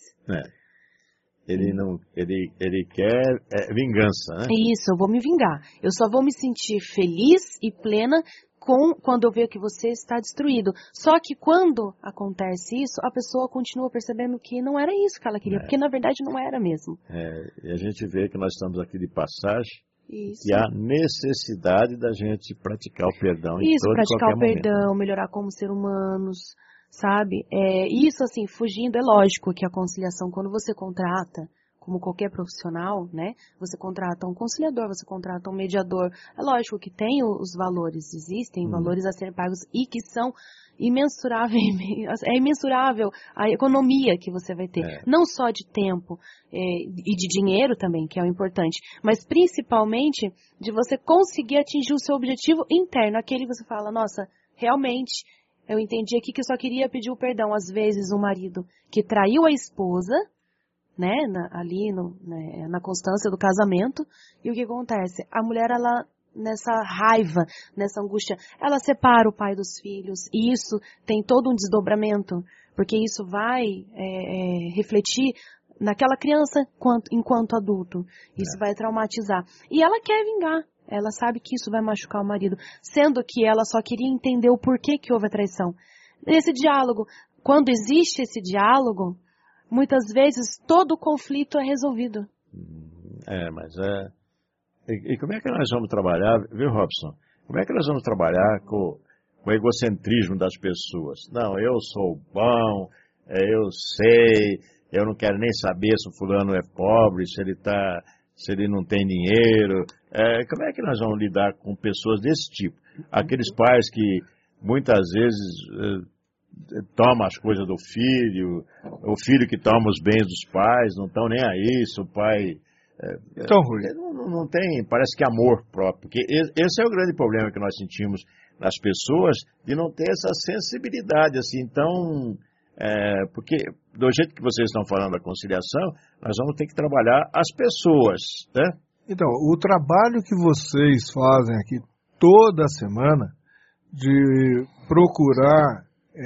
Ele quer vingança, né? Isso, eu vou me vingar. Eu só vou me sentir feliz e plena quando eu ver que você está destruído. Só que quando acontece isso, a pessoa continua percebendo que não era isso que ela queria, porque na verdade não era mesmo. E a gente vê que nós estamos aqui de passagem. Isso. E há necessidade da gente praticar o perdão em isso, todo praticar qualquer o perdão, momento. melhorar como ser humanos, sabe? Isso, assim, fugindo, é lógico que a conciliação, quando você contrata, como qualquer profissional, né? Você contrata um conciliador, você contrata um mediador. É lógico que tem os valores, existem valores a serem pagos e que são imensuráveis. É imensurável a economia que você vai ter. Não só de tempo e de dinheiro também, que é o importante, mas principalmente de você conseguir atingir o seu objetivo interno, aquele que você fala, nossa, realmente, eu entendi aqui que eu só queria pedir o perdão. Às vezes o marido que traiu a esposa, né, na constância do casamento, e o que acontece? A mulher, ela, nessa raiva, nessa angústia, ela separa o pai dos filhos, e isso tem todo um desdobramento, porque isso vai refletir naquela criança enquanto adulto, isso vai traumatizar, e ela quer vingar, ela sabe que isso vai machucar o marido, sendo que ela só queria entender o porquê que houve a traição. Esse diálogo, quando existe esse diálogo, muitas vezes todo o conflito é resolvido. E como é que nós vamos trabalhar, viu, Robson? Como é que nós vamos trabalhar com o egocentrismo das pessoas? Não, eu sou bom, eu sei, eu não quero nem saber se o fulano é pobre, se ele não tem dinheiro. Como é que nós vamos lidar com pessoas desse tipo? Aqueles pais que muitas vezes toma as coisas do filho, o filho que toma os bens dos pais, não estão nem aí, se o pai... Então, Rui, não tem, parece que amor próprio, porque esse é o grande problema que nós sentimos nas pessoas, de não ter essa sensibilidade, assim, então, porque do jeito que vocês estão falando da conciliação, nós vamos ter que trabalhar as pessoas, né? Então, o trabalho que vocês fazem aqui toda semana, de procurar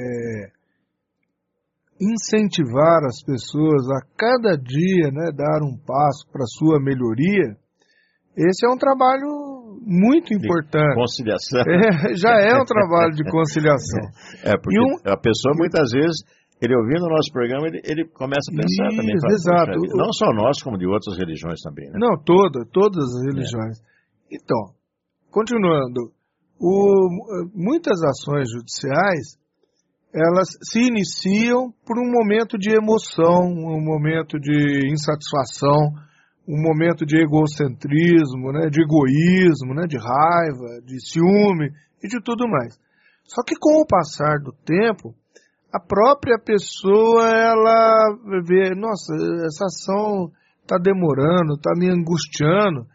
incentivar as pessoas a cada dia, né, dar um passo para a sua melhoria, esse é um trabalho muito importante. De conciliação. Já é um trabalho de conciliação. Porque a pessoa, muitas vezes, ele ouvindo o nosso programa, ele começa a pensar também. Exato. Não só nós, como de outras religiões também, né? Não, todas as religiões. Então, continuando, muitas ações judiciais, elas se iniciam por um momento de emoção, um momento de insatisfação, um momento de egocentrismo, né, de egoísmo, né, de raiva, de ciúme e de tudo mais. Só que com o passar do tempo, a própria pessoa, ela vê, nossa, essa ação está demorando, está me angustiando,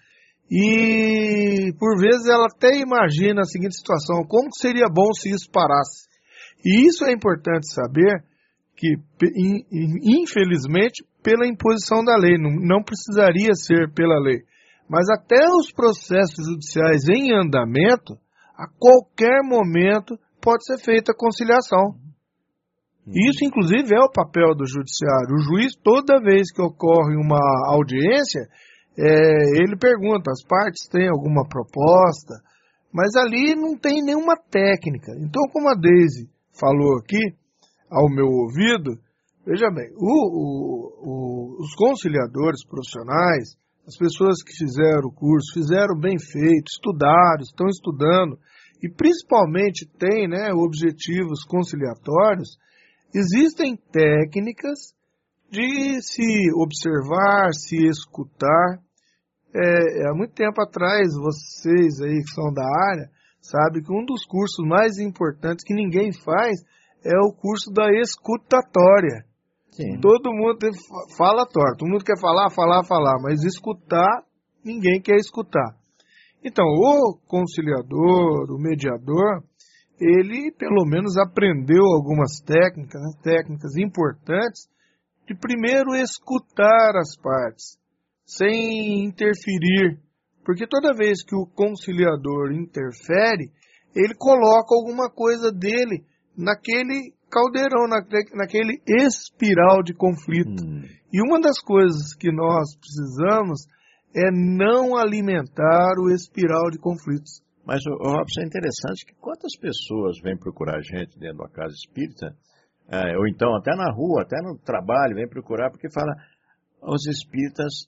e por vezes ela até imagina a seguinte situação, como seria bom se isso parasse? E isso é importante saber que, infelizmente, pela imposição da lei, não precisaria ser pela lei, mas até os processos judiciais em andamento, a qualquer momento pode ser feita a conciliação. Isso, inclusive, é o papel do judiciário. O juiz, toda vez que ocorre uma audiência, ele pergunta, as partes têm alguma proposta, mas ali não tem nenhuma técnica. Então, como a Deise falou aqui, ao meu ouvido, veja bem, os conciliadores profissionais, as pessoas que fizeram o curso, fizeram bem feito, estudaram, estão estudando, e principalmente têm, né, objetivos conciliatórios, existem técnicas de se observar, se escutar. Há muito tempo atrás, vocês aí que são da área, sabem que um dos cursos mais importantes que ninguém faz é o curso da escutatória. Sim. Todo mundo fala torto, todo mundo quer falar, mas escutar, ninguém quer escutar. Então, o conciliador, o mediador, ele pelo menos aprendeu algumas técnicas, né, técnicas importantes, de primeiro escutar as partes, sem interferir, Porque toda vez que o conciliador interfere, ele coloca alguma coisa dele naquele caldeirão, naquele espiral de conflito. E uma das coisas que nós precisamos é não alimentar o espiral de conflitos. Mas, Robson, é interessante que quantas pessoas vêm procurar a gente dentro da casa espírita, ou então até na rua, até no trabalho, vêm procurar porque fala, os espíritas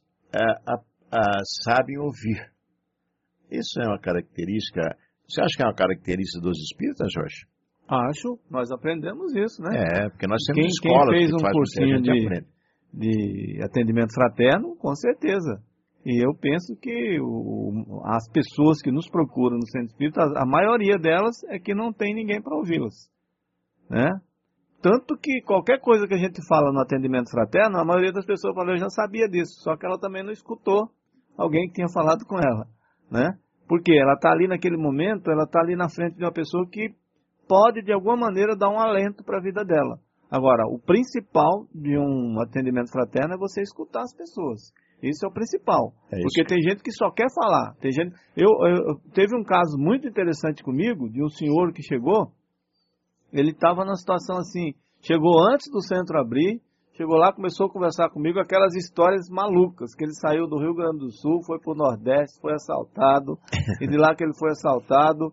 sabem ouvir. Isso é uma característica, você acha que é uma característica dos espíritas, Jorge? Acho, nós aprendemos isso, né? Porque nós temos escolas quem fez que um faz cursinho de atendimento fraterno, com certeza. E eu penso que as pessoas que nos procuram no centro espírita, a maioria delas é que não tem ninguém para ouvi-las, né? Tanto que qualquer coisa que a gente fala no atendimento fraterno, a maioria das pessoas fala, eu já sabia disso, só que ela também não escutou alguém que tinha falado com ela, né? Porque ela está ali naquele momento, ela está ali na frente de uma pessoa que pode, de alguma maneira, dar um alento para a vida dela. Agora, o principal de um atendimento fraterno é você escutar as pessoas. Isso é o principal. Porque tem gente que só quer falar. Tem gente... Teve um caso muito interessante comigo, de um senhor que chegou, ele estava numa situação assim, chegou antes do centro abrir, chegou lá, começou a conversar comigo, aquelas histórias malucas, que ele saiu do Rio Grande do Sul, foi para o Nordeste, foi assaltado, e de lá que ele foi assaltado,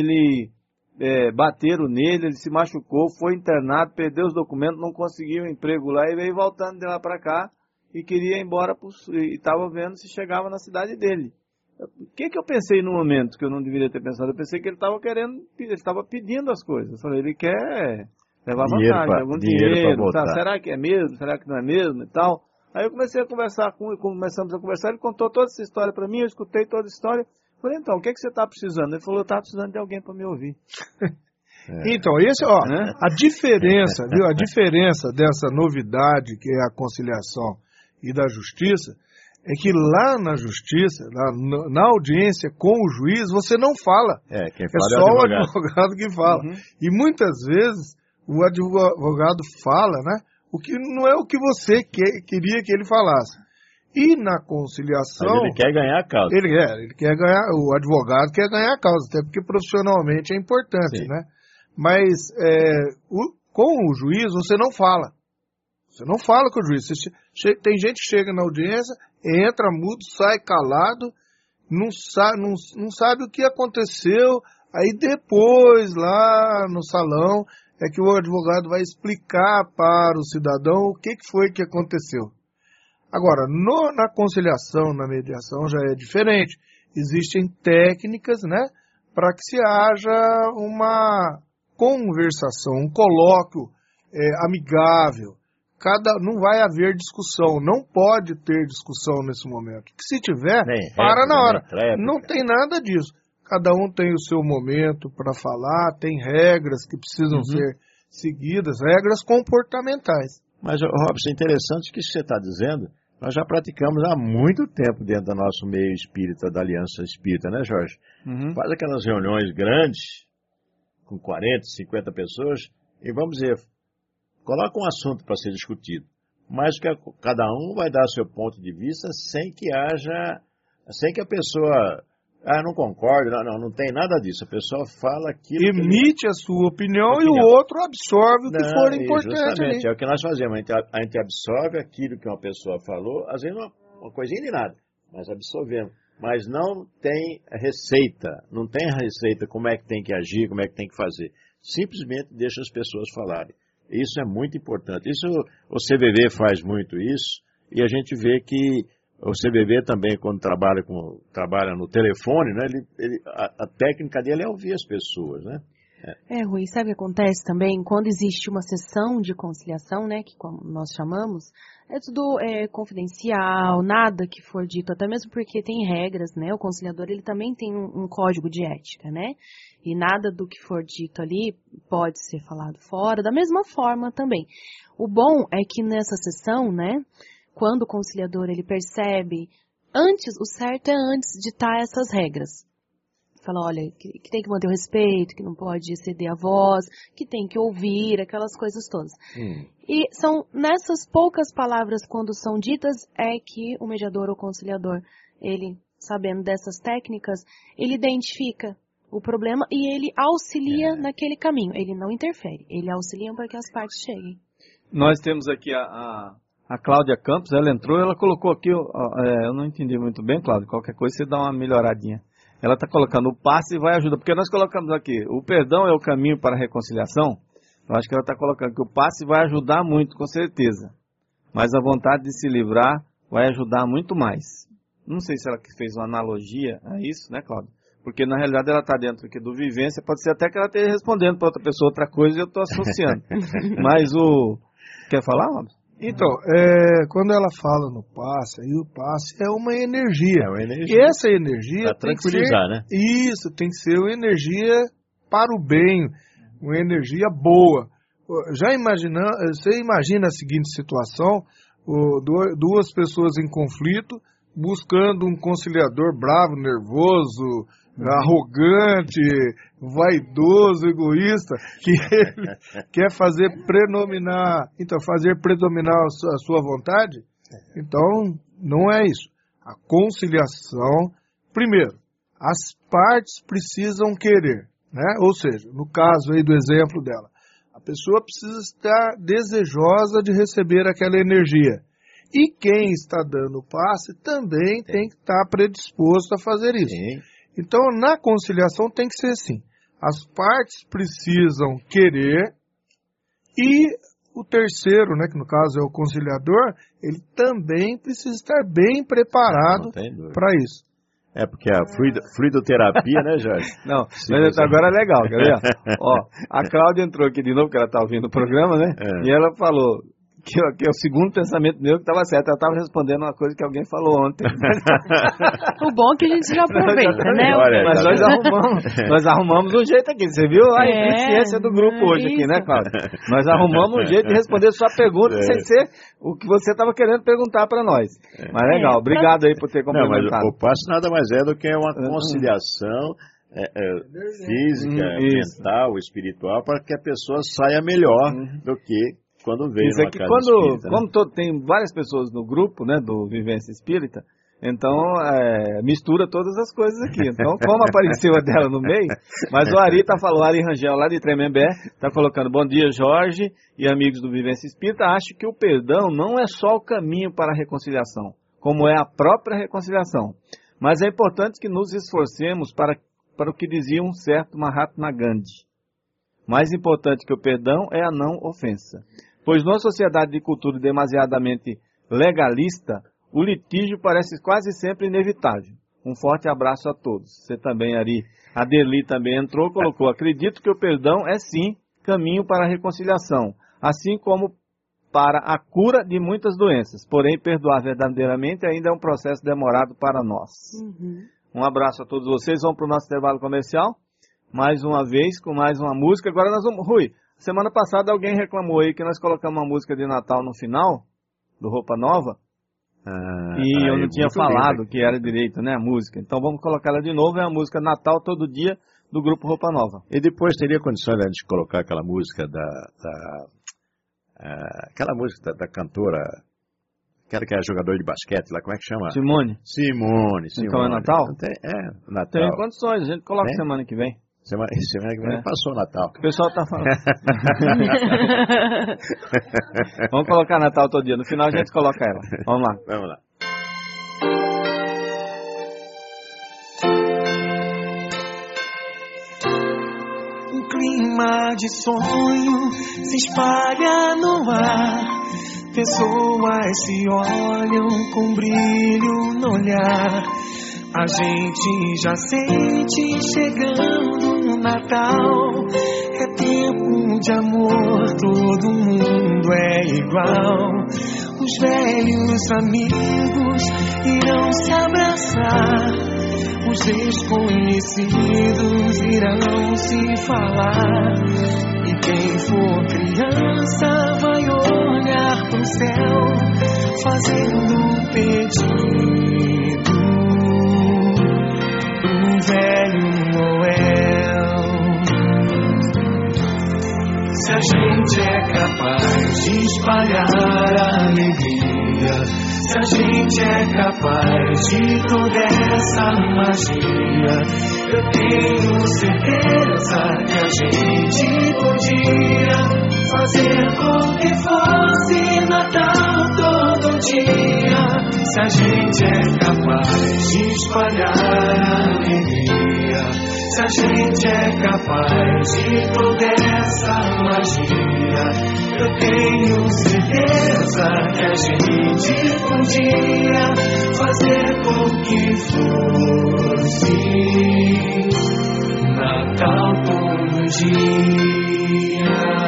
bateram nele, ele se machucou, foi internado, perdeu os documentos, não conseguiu um emprego lá, e veio voltando de lá para cá, e queria ir embora, e estava vendo se chegava na cidade dele. O que eu pensei no momento que eu não deveria ter pensado? Eu pensei que ele estava pedindo as coisas. Eu falei, ele quer levar vantagem, algum dinheiro, tá? Será que é mesmo? Será que não é mesmo? E tal. Aí eu comecei a conversar começamos a conversar, ele contou toda essa história para mim, eu escutei toda a história. Eu falei, então, o que você está precisando? Ele falou, eu estava precisando de alguém para me ouvir. Então, a diferença, viu? A diferença dessa novidade que é a conciliação e da justiça, é que lá na justiça, na audiência com o juiz, você não fala. Quem fala só o advogado que fala. E muitas vezes o advogado fala, né, o que não é o que você queria que ele falasse. E na conciliação... Mas ele quer ganhar a causa. Ele quer ganhar, o advogado quer ganhar a causa, até porque profissionalmente é importante, né? Mas com o juiz você não fala. Você não fala com o juiz. Tem gente que chega na audiência, entra mudo, sai calado, não sabe o que aconteceu. Aí depois, lá no salão, é que o advogado vai explicar para o cidadão o que foi que aconteceu. Agora, na conciliação, na mediação, já é diferente. Existem técnicas, né, para que se haja uma conversação, um colóquio amigável. Não vai haver discussão, não pode ter discussão nesse momento. Que se tiver, para na hora. Não tem nada disso. Cada um tem o seu momento para falar, tem regras que precisam ser seguidas, regras comportamentais. Mas, Robson, interessante que isso que você está dizendo, nós já praticamos há muito tempo dentro do nosso meio espírita, da Aliança Espírita, né, Jorge? Faz aquelas reuniões grandes, com 40, 50 pessoas, e vamos dizer, coloca um assunto para ser discutido, mas que cada um vai dar seu ponto de vista sem que a pessoa, não concordo, não tem nada disso, a pessoa fala aquilo... Emite a sua opinião e o outro absorve o que for importante. Justamente, é o que nós fazemos, a gente absorve aquilo que uma pessoa falou, às vezes uma coisinha de nada, mas absorvemos. Mas não tem receita, como é que tem que agir, como é que tem que fazer. Simplesmente deixa as pessoas falarem. Isso é muito importante. O CVV faz muito isso, e a gente vê que o CVV também, quando trabalha no telefone, né, a técnica dele é ouvir as pessoas, né? Rui, sabe o que acontece também? Quando existe uma sessão de conciliação, né, que como nós chamamos, é tudo confidencial, nada que for dito, até mesmo porque tem regras, né? O conciliador, ele também tem um código de ética, né? E nada do que for dito ali pode ser falado fora, da mesma forma também. O bom é que nessa sessão, né, quando o conciliador, ele percebe, o certo é antes de ditar essas regras. Fala, olha, que tem que manter o respeito, que não pode exceder a voz, que tem que ouvir, aquelas coisas todas. E são nessas poucas palavras, quando são ditas, é que o mediador ou conciliador, ele sabendo dessas técnicas, ele identifica o problema e ele auxilia naquele caminho. Ele não interfere, ele auxilia para que as partes cheguem. Nós temos aqui a Cláudia Campos, ela entrou, ela colocou aqui, eu não entendi muito bem, Cláudia, qualquer coisa você dá uma melhoradinha. Ela está colocando o passe vai ajudar, porque nós colocamos aqui, o perdão é o caminho para a reconciliação. Eu acho que ela está colocando que o passe vai ajudar muito, com certeza. Mas a vontade de se livrar vai ajudar muito mais. Não sei se ela fez uma analogia a isso, né, Cláudia? Porque na realidade ela está dentro aqui do vivência, pode ser até que ela esteja respondendo para outra pessoa outra coisa e eu estou associando. Mas Quer falar, Robson? Então, quando ela fala no passe, aí o passe é uma energia. E essa energia tem que ser, né? Isso, tem que ser uma energia para o bem, uma energia boa. Você imagina a seguinte situação, duas pessoas em conflito, buscando um conciliador bravo, nervoso, arrogante, vaidoso, egoísta, que ele quer fazer predominar a sua vontade. Então, não é isso. A conciliação, primeiro, as partes precisam querer, né? Ou seja, no caso aí do exemplo dela, a pessoa precisa estar desejosa de receber aquela energia. E quem está dando o passe também tem que estar predisposto a fazer isso. Então, na conciliação tem que ser assim. As partes precisam querer e o terceiro, né, que no caso é o conciliador, ele também precisa estar bem preparado para isso. É porque a fluidoterapia, né, Jorge? Não, mas agora é legal, quer ver? Ó, a Cláudia entrou aqui de novo, porque ela está ouvindo o programa, né? E ela falou que é o segundo pensamento meu que estava certo. Ela estava respondendo uma coisa que alguém falou ontem. O bom é que a gente já aproveita, né? Mas nós arrumamos um jeito aqui. Você viu a eficiência do grupo hoje aqui, né, Cláudia? Nós arrumamos um jeito de responder sua pergunta sem ser o que você estava querendo perguntar para nós. Mas legal, obrigado aí por ter complementado. Não, mas o passo nada mais é do que uma conciliação física, mental, espiritual, para que a pessoa saia melhor do que quando veio numa casa espírita, né? Como tem várias pessoas no grupo, né, do Vivência Espírita, então mistura todas as coisas aqui. Então, como apareceu a dela no meio, mas o Ari o Ari Rangel, lá de Tremembé, está colocando: bom dia, Jorge e amigos do Vivência Espírita. Acho que o perdão não é só o caminho para a reconciliação, como é a própria reconciliação. Mas é importante que nos esforcemos para o que dizia um certo Mahatma Gandhi. Mais importante que o perdão é a não ofensa. Pois numa sociedade de cultura demasiadamente legalista, o litígio parece quase sempre inevitável. Um forte abraço a todos. Você também, Ari. A Derli também entrou, colocou: acredito que o perdão é sim caminho para a reconciliação, assim como para a cura de muitas doenças. Porém, perdoar verdadeiramente ainda é um processo demorado para nós. Um abraço a todos vocês. Vamos para o nosso intervalo comercial. Mais uma vez, com mais uma música. Agora nós vamos... Rui, semana passada alguém reclamou aí que nós colocamos uma música de Natal no final, do Roupa Nova, e eu não tinha falado que era direito, né, a música. Então vamos colocar ela de novo, é a música Natal Todo Dia, do Grupo Roupa Nova. E depois teria condições de colocar aquela música aquela música da cantora, aquela que é jogador de basquete lá, como é que chama? Simone. Então é Natal? Natal. Tem condições, a gente coloca semana que vem. Semana que vem passou o Natal. O pessoal tá falando. Vamos colocar Natal todo dia. No final a gente coloca ela. Vamos lá. Um clima de sonho se espalha no ar. Pessoas se olham com brilho no olhar. A gente já sente chegando no Natal. É tempo de amor, todo mundo é igual. Os velhos amigos irão se abraçar. Os desconhecidos irão se falar. E quem for criança vai olhar pro céu, fazendo um pedido. Velho Noel, se a gente é capaz de espalhar a alegria, se a gente é capaz de toda essa magia, eu tenho certeza que a gente podia fazer com que fosse Natal todo dia. Se a gente é capaz de espalhar a alegria, se a gente é capaz de toda essa magia, eu tenho certeza que a gente podia fazer com que fosse Natal todo dia.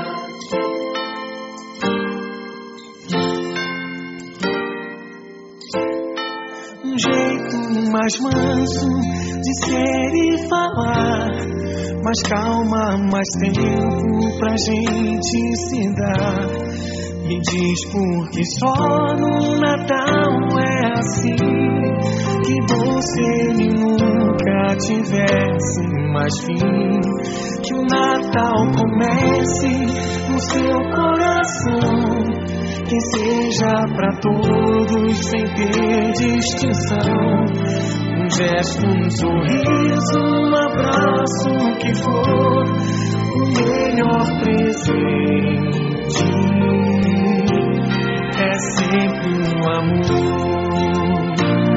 Um jeito mais manso de ser e falar, mais calma, mais tempo pra gente se dar. Me diz por que só no Natal é assim, que você nunca tivesse mais fim. Que o Natal comece no seu coração, que seja pra todos sem ter distinção. Um gesto, um sorriso, um abraço, o que for, o melhor presente é sempre o amor.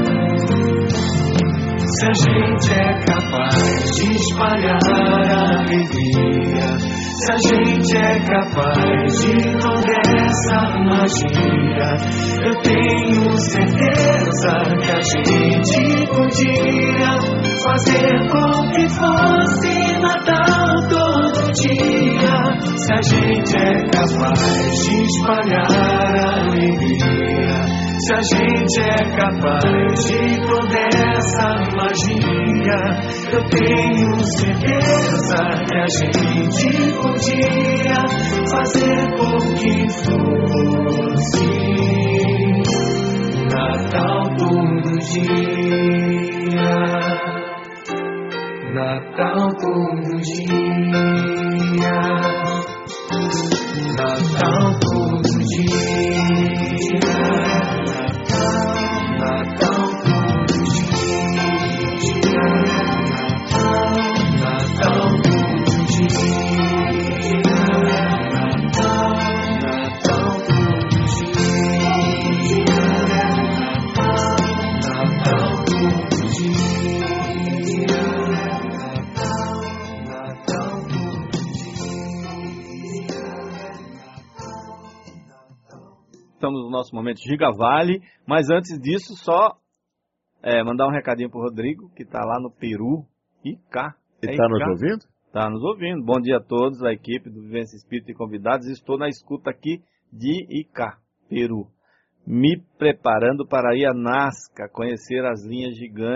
Se a gente é capaz de espalhar a alegria, se a gente é capaz de toda essa magia, eu tenho certeza que a gente podia fazer com que fosse Natal todo dia. Se a gente é capaz de espalhar a alegria, se a gente é capaz de toda essa magia, eu tenho certeza que a gente podia fazer com que fosse Natal todo dia, Natal todo dia, Natal todo dia, Natal todo dia, Natal todo dia, Natal todo dia, Natal todo dia, Natal todo dia. Estamos no nosso momento Gigavale, mas antes disso, só mandar um recadinho pro Rodrigo, que está lá no Peru, Ica. Ele está nos ouvindo? Está nos ouvindo. Bom dia a todos, a equipe do Vivência Espírita e convidados. Estou na escuta aqui de Ica, Peru, me preparando para ir a Nazca, conhecer as linhas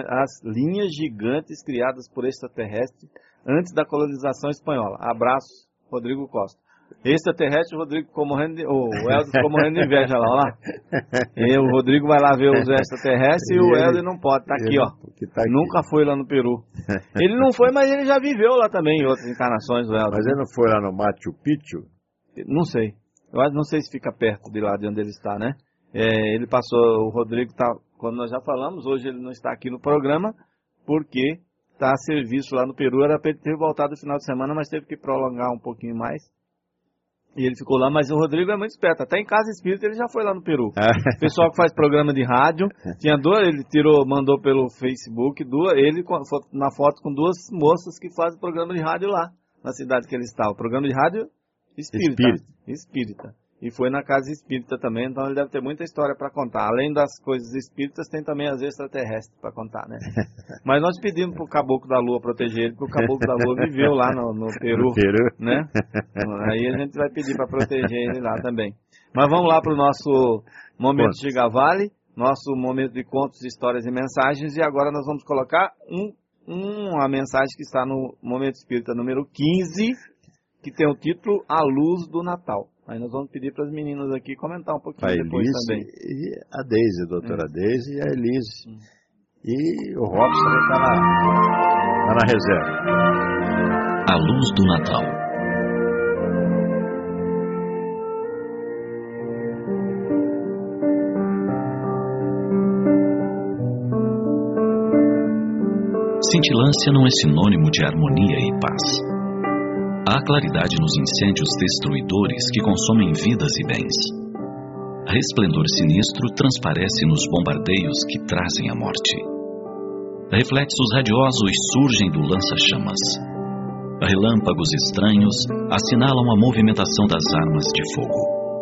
gigantes criadas por extraterrestres antes da colonização espanhola. Abraço, Rodrigo Costa. Extraterrestre, o Rodrigo ficou morrendo o Helder ficou morrendo de inveja lá. E o Rodrigo vai lá ver os extraterrestres e o Helder não pode, tá aqui, ó. Nunca foi lá no Peru. Ele não foi, mas ele já viveu lá também em outras encarnações, o Helder. Mas ele não foi lá no Machu Picchu? Não sei. Eu não sei se fica perto de lá de onde ele está, né? Ele passou, o Rodrigo tá, quando nós já falamos, hoje ele não está aqui no programa, porque está a serviço lá no Peru. Era para ele ter voltado no final de semana, mas teve que prolongar um pouquinho mais. E ele ficou lá, mas o Rodrigo é muito esperto. Até em Casa Espírita ele já foi lá no Peru. O pessoal que faz programa de rádio, tinha duas, ele mandou pelo Facebook, ele na foto com duas moças que fazem programa de rádio lá, na cidade que ele está. O programa de rádio Espírita. E foi na Casa Espírita também, então ele deve ter muita história para contar. Além das coisas espíritas, tem também as extraterrestres para contar, né? Mas nós pedimos pro Caboclo da Lua proteger ele, porque o Caboclo da Lua viveu lá no Peru, né? Aí a gente vai pedir para proteger ele lá também. Mas vamos lá para o nosso momento Gigavale, nosso momento de contos, histórias e mensagens. E agora nós vamos colocar uma mensagem que está no Momento Espírita número 15, que tem o título A Luz do Natal. Aí nós vamos pedir para as meninas aqui comentar um pouquinho a depois Elise também. E a Deise, a doutora Deise e a Elise. E o Robson também está na reserva. A Luz do Natal. Cintilância não é sinônimo de harmonia e paz. Há claridade nos incêndios destruidores que consomem vidas e bens. Resplendor sinistro transparece nos bombardeios que trazem a morte. Reflexos radiosos surgem do lança-chamas. Relâmpagos estranhos assinalam a movimentação das armas de fogo.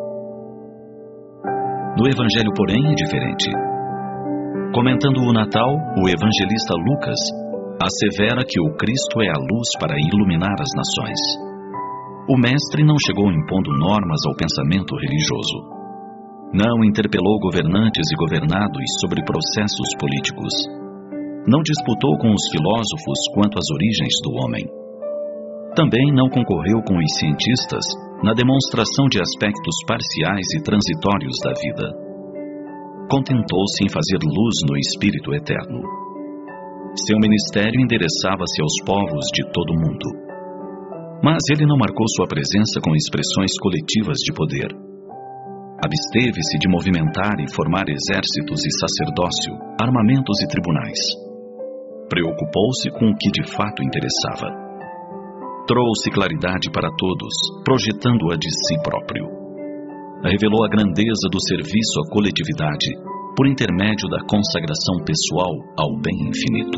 No Evangelho, porém, é diferente. Comentando o Natal, o evangelista Lucas assevera que o Cristo é a luz para iluminar as nações. O Mestre não chegou impondo normas ao pensamento religioso. Não interpelou governantes e governados sobre processos políticos. Não disputou com os filósofos quanto às origens do homem. Também não concorreu com os cientistas na demonstração de aspectos parciais e transitórios da vida. Contentou-se em fazer luz no Espírito Eterno. Seu ministério endereçava-se aos povos de todo o mundo. Mas ele não marcou sua presença com expressões coletivas de poder. Absteve-se de movimentar e formar exércitos e sacerdócio, armamentos e tribunais. Preocupou-se com o que de fato interessava. Trouxe claridade para todos, projetando-a de si próprio. Revelou a grandeza do serviço à coletividade, por intermédio da consagração pessoal ao bem infinito.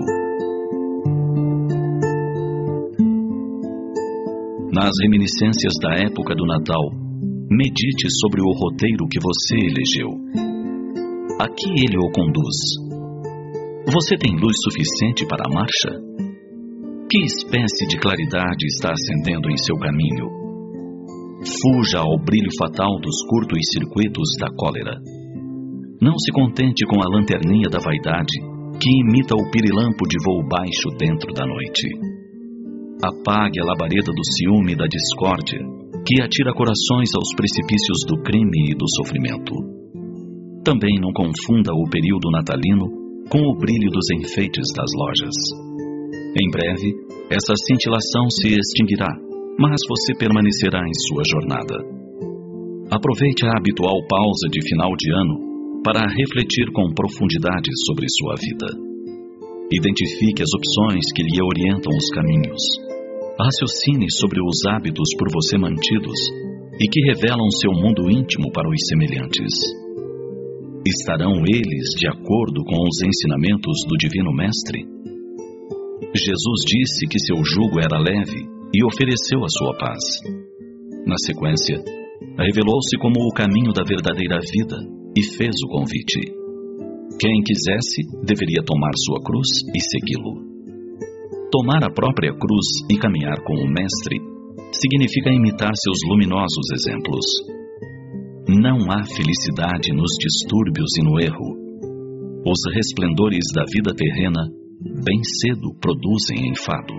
Nas reminiscências da época do Natal, medite sobre o roteiro que você elegeu. A que ele o conduz? Você tem luz suficiente para a marcha? Que espécie de claridade está acendendo em seu caminho? Fuja ao brilho fatal dos curtos circuitos da cólera. Não se contente com a lanterninha da vaidade, que imita o pirilampo de voo baixo dentro da noite. Apague a labareda do ciúme e da discórdia, que atira corações aos precipícios do crime e do sofrimento. Também não confunda o período natalino com o brilho dos enfeites das lojas. Em breve, essa cintilação se extinguirá, mas você permanecerá em sua jornada. Aproveite a habitual pausa de final de ano para refletir com profundidade sobre sua vida. Identifique as opções que lhe orientam os caminhos. Raciocine sobre os hábitos por você mantidos e que revelam seu mundo íntimo para os semelhantes. Estarão eles de acordo com os ensinamentos do Divino Mestre? Jesus disse que seu jugo era leve e ofereceu a sua paz. Na sequência, revelou-se como o caminho da verdadeira vida e fez o convite. Quem quisesse, deveria tomar sua cruz e segui-lo. Tomar a própria cruz e caminhar com o Mestre significa imitar seus luminosos exemplos. Não há felicidade nos distúrbios e no erro. Os resplendores da vida terrena bem cedo produzem enfado.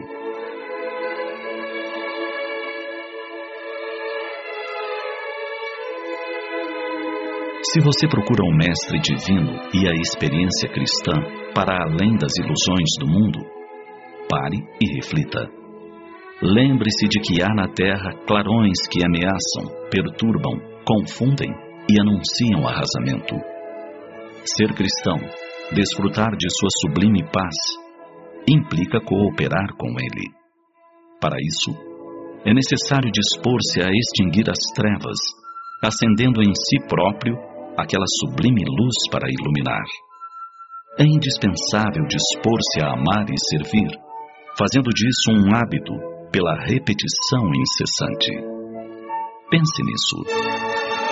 Se você procura um mestre divino e a experiência cristã para além das ilusões do mundo, pare e reflita. Lembre-se de que há na terra clarões que ameaçam, perturbam, confundem e anunciam arrasamento. Ser cristão, desfrutar de sua sublime paz, implica cooperar com ele. Para isso, é necessário dispor-se a extinguir as trevas, acendendo em si próprio aquela sublime luz para iluminar. É indispensável dispor-se a amar e servir, fazendo disso um hábito pela repetição incessante. Pense nisso.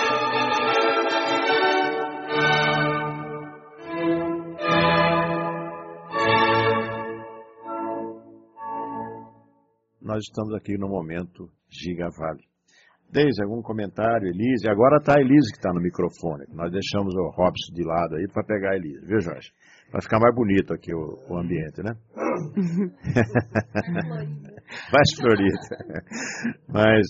Nós estamos aqui no momento Gigavale. Deise, algum comentário, Elise? Agora está a Elise que está no microfone. Nós deixamos o Robson de lado aí para pegar a Elise, viu, Jorge? Vai ficar mais bonito aqui o ambiente, né? Mais florido. Mas,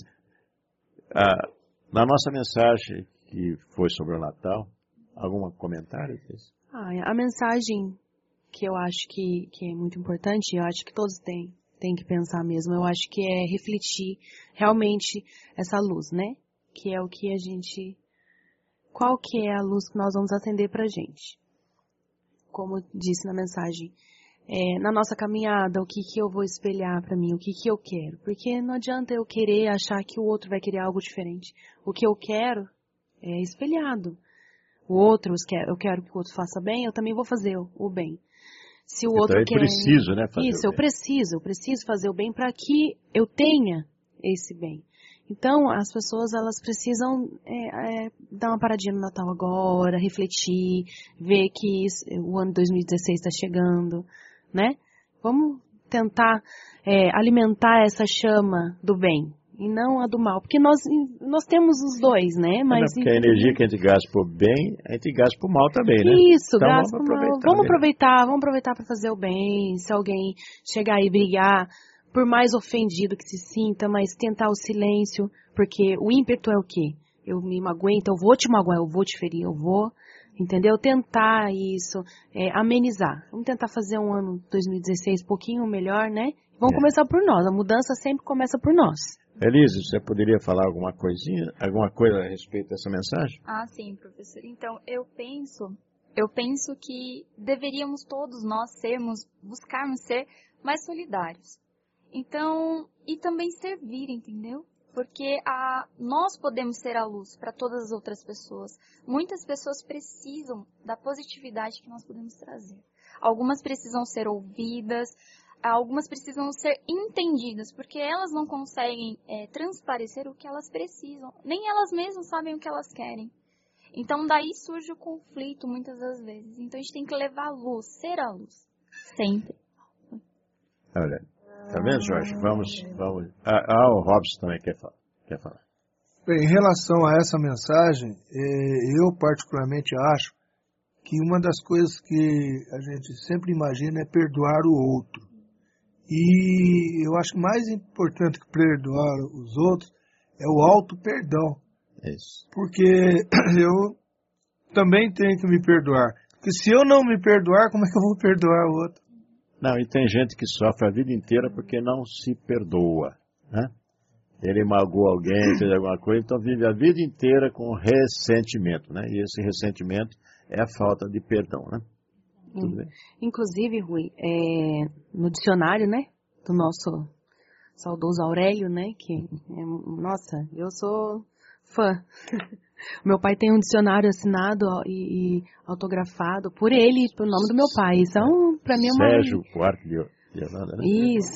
na nossa mensagem que foi sobre o Natal, algum comentário? A mensagem que eu acho que é muito importante, eu acho que todos têm que pensar mesmo, eu acho que é refletir realmente essa luz, né? Que é o que a gente... Qual que é a luz que nós vamos acender pra gente? Como disse na mensagem, na nossa caminhada, o que eu vou espelhar para mim, o que eu quero. Porque não adianta eu querer achar que o outro vai querer algo diferente. O que eu quero é espelhado. O outro, eu quero que o outro faça bem, eu também vou fazer o bem. Se o outro quer... preciso, né, fazer isso, eu preciso fazer o bem para que eu tenha esse bem. Então, as pessoas, elas precisam dar uma paradinha no Natal agora, refletir, ver que o ano 2016 está chegando, né? Vamos tentar alimentar essa chama do bem e não a do mal, porque nós temos os dois, né? Mas porque a energia que a gente gasta por bem, a gente gasta por mal também, né? Isso, então, gasta por mal. Vamos aproveitar para fazer o bem. Se alguém chegar e brigar, por mais ofendido que se sinta, mas tentar o silêncio, porque o ímpeto é o quê? Eu me magoei, então eu vou te magoar, eu vou te ferir, eu vou, entendeu? Tentar isso, amenizar. Vamos tentar fazer um ano 2016 um pouquinho melhor, né? Vamos começar por nós, a mudança sempre começa por nós. Elise, você poderia falar alguma coisa a respeito dessa mensagem? Sim, professor. Então, eu penso que deveríamos todos nós buscarmos ser mais solidários. Então, e também servir, entendeu? Porque nós podemos ser a luz para todas as outras pessoas. Muitas pessoas precisam da positividade que nós podemos trazer. Algumas precisam ser ouvidas, algumas precisam ser entendidas, porque elas não conseguem transparecer o que elas precisam. Nem elas mesmas sabem o que elas querem. Então, daí surge o conflito muitas das vezes. Então, a gente tem que levar a luz, ser a luz, sempre. Olha, tá vendo, Jorge? Vamos. O Robson também quer falar. Bem, em relação a essa mensagem, eu particularmente acho que uma das coisas que a gente sempre imagina é perdoar o outro. E eu acho que mais importante que perdoar os outros é o auto-perdão. Isso. Porque eu também tenho que me perdoar. Porque se eu não me perdoar, como é que eu vou perdoar o outro? Não, e tem gente que sofre a vida inteira porque não se perdoa, né? Ele magoou alguém, fez alguma coisa, então vive a vida inteira com ressentimento, né? E esse ressentimento é a falta de perdão, né? Tudo bem? Inclusive, Rui, no dicionário, né, do nosso saudoso Aurélio, né, nossa, eu sou fã. Meu pai tem um dicionário assinado e autografado por ele, pelo nome do meu pai. Então, para mim é uma... Sérgio Quarto de Holanda, né? Isso.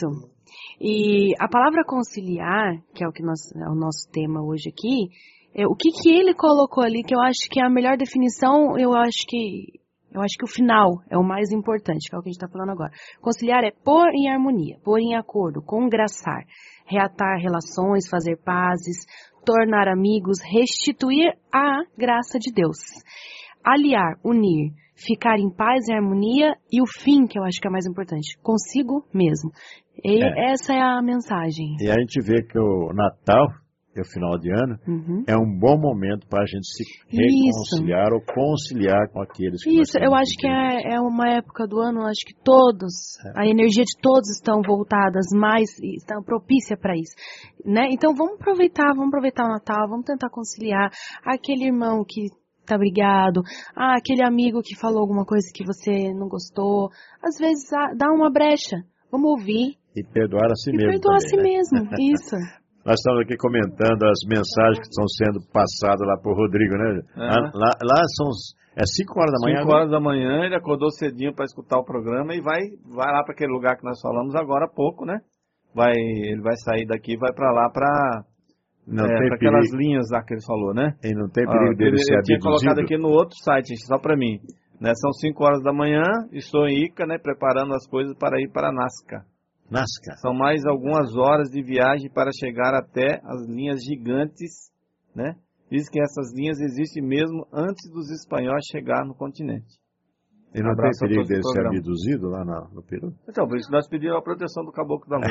E a palavra conciliar, que é o nosso tema hoje aqui, o que ele colocou ali, que eu acho que é a melhor definição, eu acho que o final é o mais importante, que é o que a gente está falando agora. Conciliar é pôr em harmonia, pôr em acordo, congraçar, reatar relações, fazer pazes, tornar amigos, restituir a graça de Deus. Aliar, unir, ficar em paz e harmonia e o fim, que eu acho que é mais importante, consigo mesmo. Essa é a mensagem. E a gente vê que o Natal, que é o final de ano, é um bom momento para a gente se reconciliar ou conciliar com aqueles que Isso, eu acho que é uma época do ano, acho que todos, a energia de todos estão voltadas estão propícia para isso, né? Então vamos aproveitar o Natal, vamos tentar conciliar aquele irmão que tá brigado, aquele amigo que falou alguma coisa que você não gostou, às vezes dá uma brecha, vamos ouvir. E perdoar a si mesmo. Perdoar a si né? mesmo, isso. Nós estamos aqui comentando as mensagens que estão sendo passadas lá por Rodrigo, né? Lá são 5 horas da manhã. 5 horas da manhã, ele acordou cedinho para escutar o programa e vai lá para aquele lugar que nós falamos agora há pouco, né? Ele vai sair daqui e vai para lá para aquelas linhas lá que ele falou, né? E não tem perigo dele ser abduzido? Eu tinha colocado aqui no outro site, só para mim. Né? São 5 horas da manhã, estou em Ica, né? Preparando as coisas para ir para Nazca. São mais algumas horas de viagem para chegar até as linhas gigantes, né? Diz que essas linhas existem mesmo antes dos espanhóis chegar no continente. E não tem perigo dele ser abduzido lá no Peru? Então, por isso nós pedimos a proteção do Caboclo da Lua.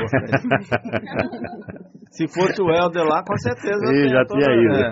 Se fosse o Helder lá, com certeza... já tinha ido.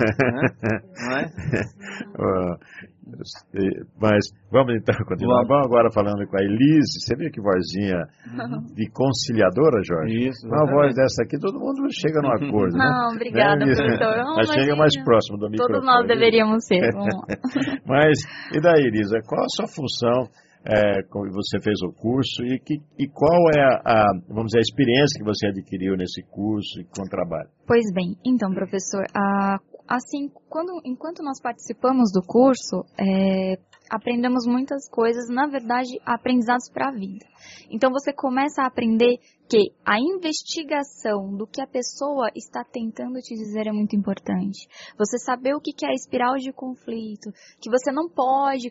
Mas vamos então continuar. Vamos agora falando com a Elise. Você viu que vozinha de conciliadora, Jorge? Isso. Uma voz dessa aqui, todo mundo chega num acordo, né? Não, obrigada, professor. Mas chega mais próximo do microfone. Todos nós deveríamos ser. Mas, e daí, Elisa, qual a sua função você fez o curso e qual é vamos dizer, a experiência que você adquiriu nesse curso e com o trabalho? Pois bem, então, professor, assim, enquanto nós participamos do curso, aprendemos muitas coisas, na verdade, aprendizados para a vida. Então, você começa a aprender que a investigação do que a pessoa está tentando te dizer é muito importante. Você saber o que é a espiral de conflito, que você não pode,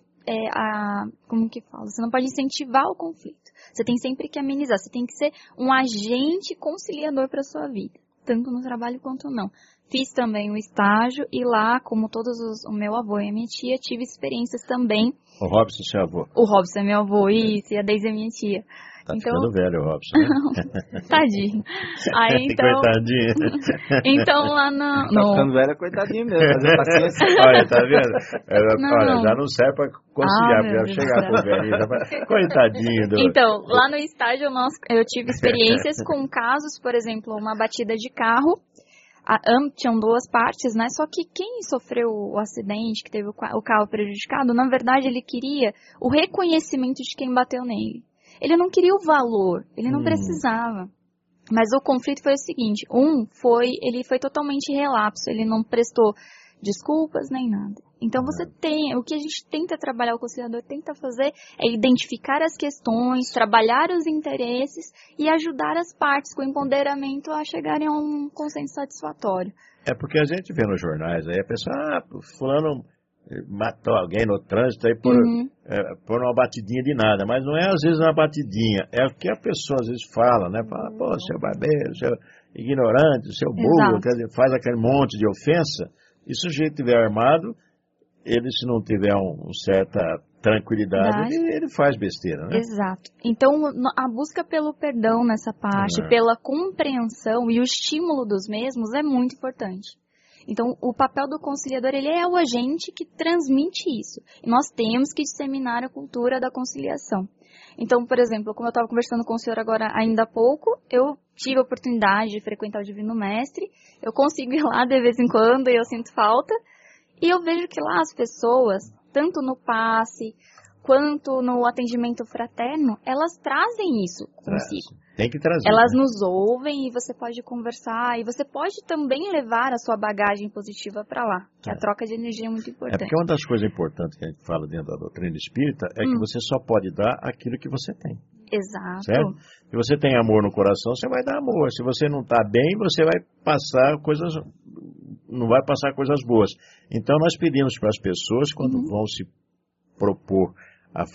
como que fala? Você não pode incentivar o conflito. Você tem sempre que amenizar, você tem que ser um agente conciliador para a sua vida, tanto no trabalho quanto não. Fiz também o estágio e lá, como o meu avô e a minha tia, tive experiências também. O Robson é seu avô? O Robson é meu avô, isso, e a Deise é minha tia. Tá ficando velho o Robson, né? Tadinho. Aí, então... Coitadinho. Então, lá Tá ficando velho, coitadinho mesmo, fazer paciência. Olha, tá vendo? Olha, já não serve pra conciliar, pra chegar com o velhinho. Coitadinho. Então, lá no estágio eu tive experiências com casos, por exemplo, uma batida de carro. Tinham duas partes, né? Só que quem sofreu o acidente, que teve o carro prejudicado, na verdade ele queria o reconhecimento de quem bateu nele. Ele não queria o valor, ele não precisava. Mas o conflito foi o seguinte, ele foi totalmente relapso, ele não prestou desculpas nem nada. Então o que a gente tenta trabalhar, o conciliador tenta fazer é identificar as questões, trabalhar os interesses e ajudar as partes com o empoderamento a chegarem a um consenso satisfatório. É porque a gente vê nos jornais, aí a pessoa, fulano matou alguém no trânsito aí por uma batidinha de nada, mas não é às vezes uma batidinha, é o que a pessoa às vezes fala, né? Fala, seu barbeiro, seu ignorante, seu burro, faz aquele monte de ofensa. E se o sujeito estiver armado, ele, se não tiver uma certa tranquilidade, ele faz besteira, né? Exato. Então, a busca pelo perdão nessa parte, pela compreensão e o estímulo dos mesmos é muito importante. Então, o papel do conciliador, ele é o agente que transmite isso. E nós temos que disseminar a cultura da conciliação. Então, por exemplo, como eu estava conversando com o senhor agora ainda há pouco, eu tive a oportunidade de frequentar o Divino Mestre, eu consigo ir lá de vez em quando e eu sinto falta, e eu vejo que lá as pessoas, tanto no passe quanto no atendimento fraterno, elas trazem isso consigo. Tem que trazer. Elas nos ouvem e você pode conversar, e você pode também levar a sua bagagem positiva para lá, que a troca de energia é muito importante. Porque uma das coisas importantes que a gente fala dentro da doutrina espírita é que você só pode dar aquilo que você tem. Exato. Certo? Se você tem amor no coração, você vai dar amor. Se você não está bem, você vai passar não vai passar coisas boas. Então nós pedimos para as pessoas, quando vão se propor a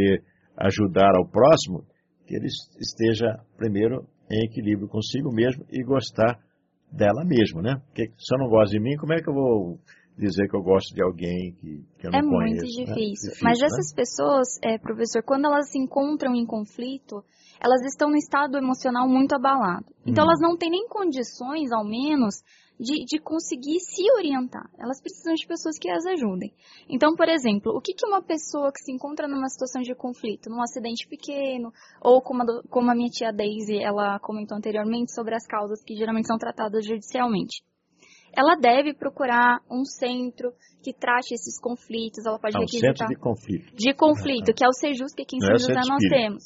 ajudar ao próximo, que ele esteja primeiro em equilíbrio consigo mesmo e gostar dela mesma, né? Porque se eu não gosto de mim, como é que eu vou dizer que eu gosto de alguém que eu não conheço? É muito difícil. Mas essas pessoas, professor, quando elas se encontram em conflito, elas estão num estado emocional muito abalado. Então elas não têm nem condições, ao menos, de conseguir se orientar. Elas precisam de pessoas que as ajudem. Então, por exemplo, o que uma pessoa que se encontra numa situação de conflito, num acidente pequeno, ou como a minha tia Deise, ela comentou anteriormente sobre as causas que geralmente são tratadas judicialmente. Ela deve procurar um centro que trate esses conflitos, ela pode requisitar... centro de conflito. De conflito, que é o Sejus, que aqui em São José nós temos.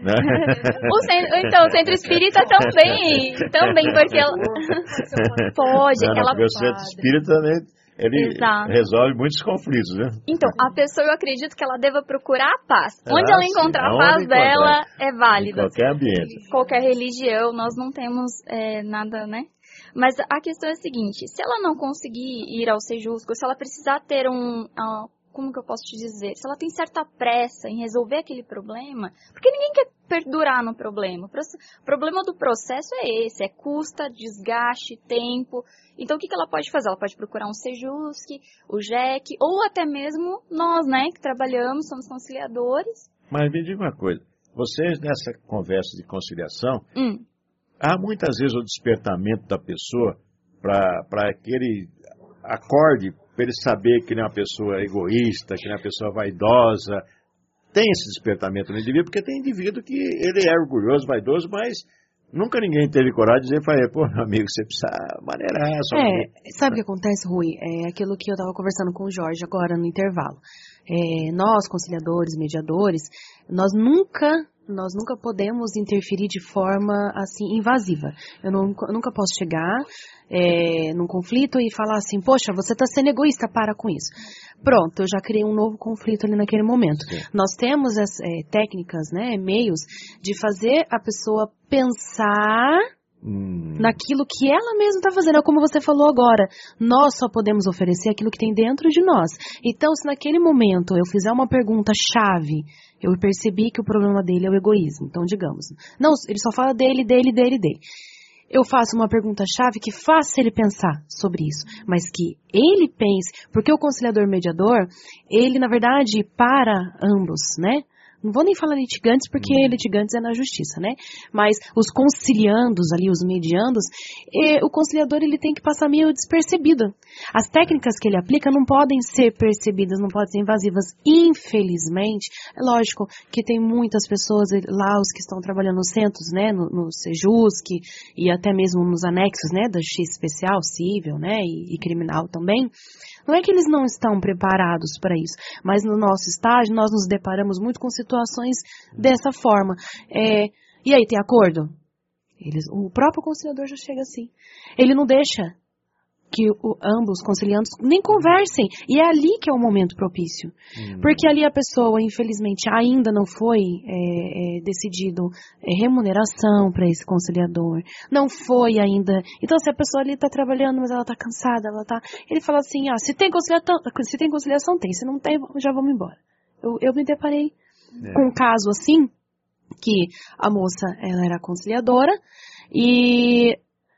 O centro espírita também, porque ela... pode, ela pode. O centro espírita, né, ele resolve muitos conflitos, né? Então, a pessoa, eu acredito que ela deva procurar a paz. Onde ela encontrar a paz dela, é válida. Em qualquer ambiente. Qualquer religião, nós não temos nada, né? Mas a questão é a seguinte, se ela não conseguir ir ao Sejusco, se ela precisar ter como que eu posso te dizer? Se ela tem certa pressa em resolver aquele problema, porque ninguém quer perdurar no problema. O problema do processo é esse, custa, desgaste, tempo. Então o que ela pode fazer? Ela pode procurar um Sejusc, o JEC, ou até mesmo nós, né, que trabalhamos, somos conciliadores. Mas me diga uma coisa, vocês nessa conversa de conciliação... Há muitas vezes o despertamento da pessoa para que ele acorde, para ele saber que ele é uma pessoa egoísta, que ele é uma pessoa vaidosa. Tem esse despertamento no indivíduo, porque tem indivíduo que ele é orgulhoso, vaidoso, mas nunca ninguém teve coragem de dizer para ele, meu amigo, você precisa maneirar. Sabe o que acontece, Rui? É aquilo que eu estava conversando com o Jorge agora no intervalo. nós, conciliadores, mediadores, nós nunca podemos interferir de forma, assim, invasiva. Eu nunca posso chegar num conflito e falar assim, poxa, você está sendo egoísta, para com isso. Pronto, eu já criei um novo conflito ali naquele momento. Sim. Nós temos técnicas, né, meios de fazer a pessoa pensar naquilo que ela mesma está fazendo. É como você falou agora, nós só podemos oferecer aquilo que tem dentro de nós. Então, se naquele momento eu fizer uma pergunta-chave, eu percebi que o problema dele é o egoísmo. Então, digamos, não, ele só fala dele. Eu faço uma pergunta-chave que faça ele pensar sobre isso, mas que ele pense, porque o conciliador mediador, ele, na verdade, para ambos, né? Não vou nem falar litigantes, porque litigantes é na justiça, né? Mas os conciliandos ali, os mediandos, o conciliador ele tem que passar meio despercebido. As técnicas que ele aplica não podem ser percebidas, não podem ser invasivas. Infelizmente, é lógico que tem muitas pessoas lá, os que estão trabalhando nos centros, né? No Sejusc e até mesmo nos anexos, né? Da Justiça Especial, Civil, né? E criminal também. Não é que eles não estão preparados para isso, mas no nosso estágio nós nos deparamos muito com situações dessa forma. E aí, tem acordo? O próprio conciliador já chega assim. Ele não deixa que ambos conciliantes nem conversem. E é ali que é o momento propício. Porque ali a pessoa, infelizmente, ainda não foi decidido remuneração para esse conciliador. Não foi ainda. Então, se a pessoa ali está trabalhando, mas ela está cansada, ele fala assim, se tem conciliação, tem. Se não tem, já vamos embora. Eu me deparei com um caso assim, que a moça, ela era conciliadora, e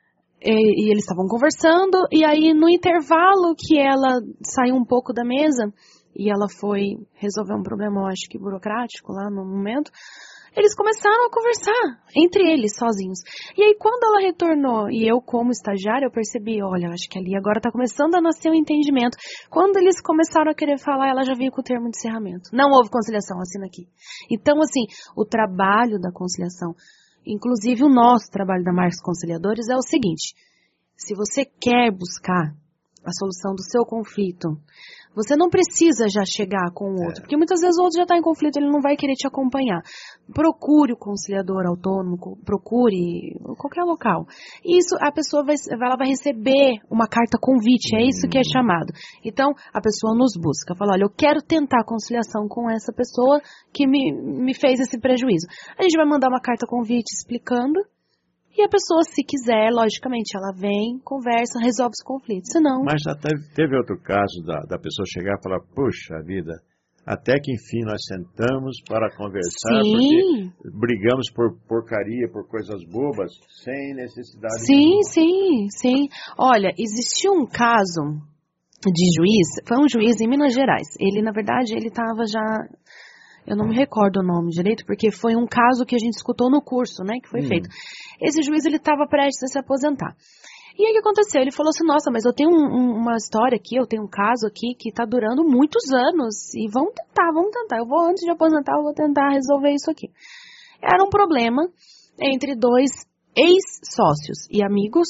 eles estavam conversando, e aí no intervalo que ela saiu um pouco da mesa, e ela foi resolver um problema, eu acho que burocrático lá no momento, eles começaram a conversar entre eles, sozinhos. E aí quando ela retornou, e eu como estagiária, eu percebi, olha, acho que ali agora está começando a nascer um entendimento. Quando eles começaram a querer falar, ela já veio com o termo de encerramento. Não houve conciliação, assina aqui. Então, assim, o trabalho da conciliação, inclusive o nosso trabalho da Marcos Conciliadores é o seguinte, se você quer buscar a solução do seu conflito, você não precisa já chegar com o outro, porque muitas vezes o outro já está em conflito, ele não vai querer te acompanhar. Procure o conciliador autônomo, procure qualquer local. Isso, a pessoa ela vai receber uma carta convite, é isso que é chamado. Então, a pessoa nos busca, fala, olha, eu quero tentar conciliação com essa pessoa que me fez esse prejuízo. A gente vai mandar uma carta convite explicando, e a pessoa, se quiser, logicamente, ela vem, conversa, resolve os conflitos. Senão... Mas já teve outro caso da pessoa chegar e falar, puxa vida, até que enfim nós sentamos para conversar, porque brigamos por porcaria, por coisas bobas, sem necessidade de... Sim. Olha, existiu um caso de juiz, foi um juiz em Minas Gerais. Ele, na verdade, ele estava já... Eu não me recordo o nome direito, porque foi um caso que a gente escutou no curso, né, que foi feito. Esse juiz, ele estava prestes a se aposentar. E aí o que aconteceu? Ele falou assim, nossa, mas eu tenho uma história aqui, eu tenho um caso aqui que está durando muitos anos, e vamos tentar. Eu vou, antes de aposentar, eu vou tentar resolver isso aqui. Era um problema entre dois ex-sócios e amigos,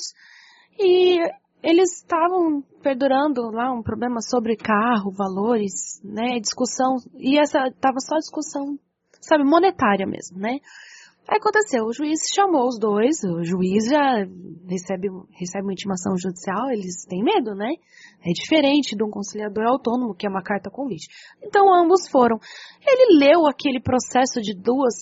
e eles estavam perdurando lá um problema sobre carro, valores, né, discussão, e essa tava só discussão, sabe, monetária mesmo, né. Aí aconteceu, o juiz chamou os dois, o juiz já recebe uma intimação judicial, eles têm medo, né, é diferente de um conciliador autônomo, que é uma carta convite. Então ambos foram. Ele leu aquele processo de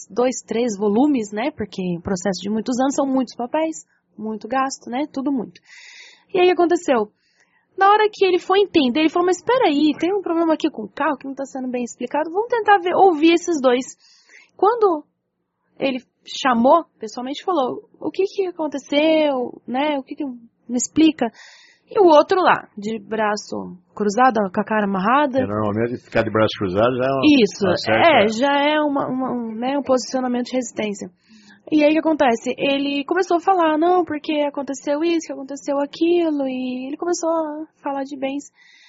3 volumes, né, porque o processo de muitos anos são muitos papéis, muito gasto, né, tudo muito. E aí aconteceu, na hora que ele foi entender, ele falou, mas espera aí, tem um problema aqui com o carro que não está sendo bem explicado, vamos tentar ouvir esses dois. Quando ele chamou, pessoalmente falou, o que aconteceu, né, o que me explica? E o outro lá, de braço cruzado, com a cara amarrada. E normalmente ficar de braço cruzado já é uma... Isso, já é um posicionamento de resistência. E aí o que acontece? Ele começou a falar, não, porque aconteceu isso, que aconteceu aquilo, e ele começou a falar de bens.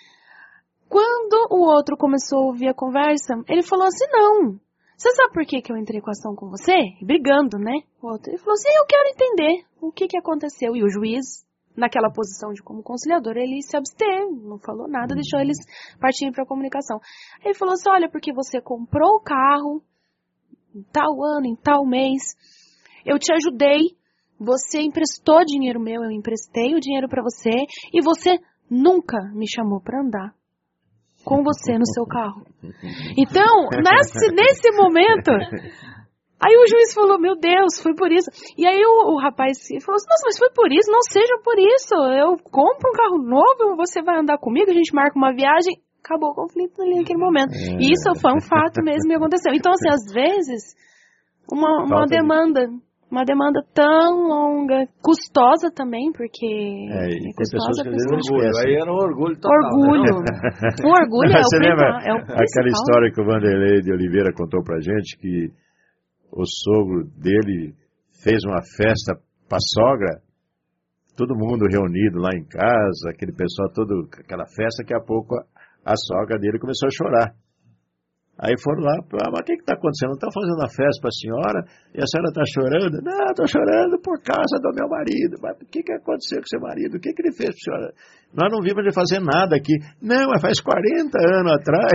Quando o outro começou a ouvir a conversa, ele falou assim, não, você sabe por que eu entrei com a ação com você? Brigando, né? O outro, ele falou assim, eu quero entender o que aconteceu. E o juiz naquela posição de como conciliador, ele se absteve, não falou nada, deixou eles partirem para a comunicação. Aí ele falou assim, olha, porque você comprou o carro em tal ano, em tal mês, eu te ajudei, você emprestou dinheiro meu, eu emprestei o dinheiro para você, e você nunca me chamou para andar com você no seu carro. Então, nesse momento, aí o juiz falou, meu Deus, foi por isso. E aí o rapaz falou assim, nossa, mas foi por isso? Não seja por isso. Eu compro um carro novo, você vai andar comigo, a gente marca uma viagem. Acabou o conflito ali naquele momento. E isso foi um fato mesmo que aconteceu. Então, assim, às vezes, uma demanda tão longa, custosa também, porque... tem pessoas que às vezes orgulho. Aí era um orgulho total. Orgulho. O orgulho Você lembra é o principal. aquela história que o Vanderlei de Oliveira contou pra gente, que o sogro dele fez uma festa pra sogra, todo mundo reunido lá em casa, aquele pessoal todo, aquela festa, daqui a pouco a sogra dele começou a chorar. Aí foram lá, mas o que está acontecendo? Não estão fazendo uma festa para a senhora e a senhora está chorando? Não, estou chorando por causa do meu marido. Mas o que aconteceu com seu marido? O que ele fez para a senhora? Nós não vimos ele fazer nada aqui. Não, mas faz 40 anos atrás.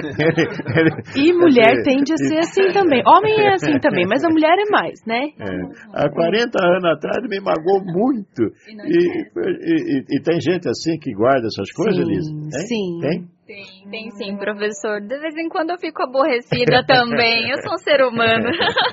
E mulher tende a ser assim também. Homem é assim também, mas a mulher é mais, né? Há 40 anos atrás ele me magoou muito. E tem gente assim que guarda essas coisas, Elisa? Sim. Tem sim, professor. De vez em quando eu fico aborrecida também. Eu sou um ser humano.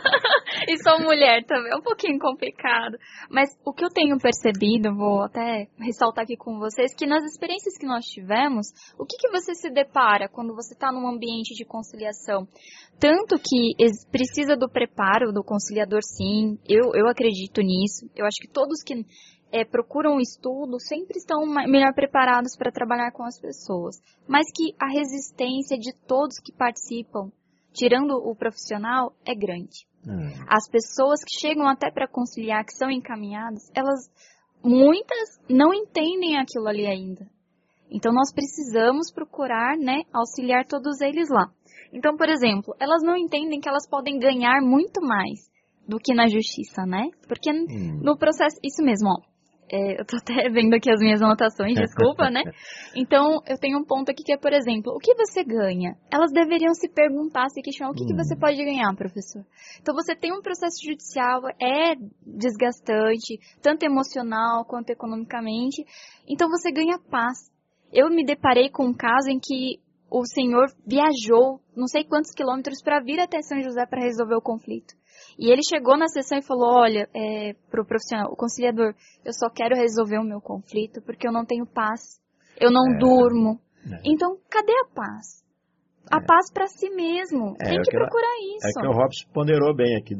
E sou mulher também. É um pouquinho complicado. Mas o que eu tenho percebido, vou até ressaltar aqui com vocês, que nas experiências que nós tivemos, o que você se depara quando você está num ambiente de conciliação? Tanto que precisa do preparo do conciliador, sim. Eu acredito nisso. Eu acho que todos que procuram um estudo sempre estão melhor preparados para trabalhar com as pessoas. Mas que a resistência de todos que participam, tirando o profissional, é grande. As pessoas que chegam até para conciliar, que são encaminhadas, muitas não entendem aquilo ali ainda. Então nós precisamos procurar, auxiliar todos eles lá. Então, por exemplo, elas não entendem que elas podem ganhar muito mais do que na justiça, né? Porque no processo, isso mesmo, ó. Eu tô até vendo aqui as minhas anotações, desculpa, né? Então, eu tenho um ponto aqui que é, por exemplo, o que você ganha? Elas deveriam se perguntar, se questionar, o que você pode ganhar, professor? Então, você tem um processo judicial, é desgastante, tanto emocional quanto economicamente, então você ganha paz. Eu me deparei com um caso em que o senhor viajou não sei quantos quilômetros para vir até São José para resolver o conflito. E ele chegou na sessão e falou, olha, pro profissional, o conciliador, eu só quero resolver o meu conflito porque eu não tenho paz, eu não durmo. Então, cadê a paz? A paz para si mesmo. Tem que procurar isso. É que o Robson ponderou bem aqui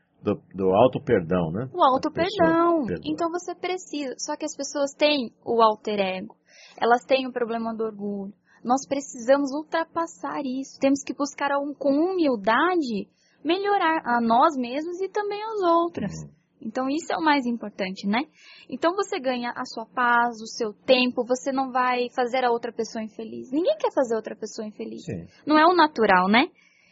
do auto-perdão, né? O auto-perdão. Então, você precisa. Só que as pessoas têm o alter ego. Elas têm o problema do orgulho. Nós precisamos ultrapassar isso. Temos que buscar com humildade melhorar a nós mesmos e também aos outros. Então, isso é o mais importante, né? Então, você ganha a sua paz, o seu tempo, você não vai fazer a outra pessoa infeliz. Ninguém quer fazer outra pessoa infeliz. Sim. Não é o natural, né?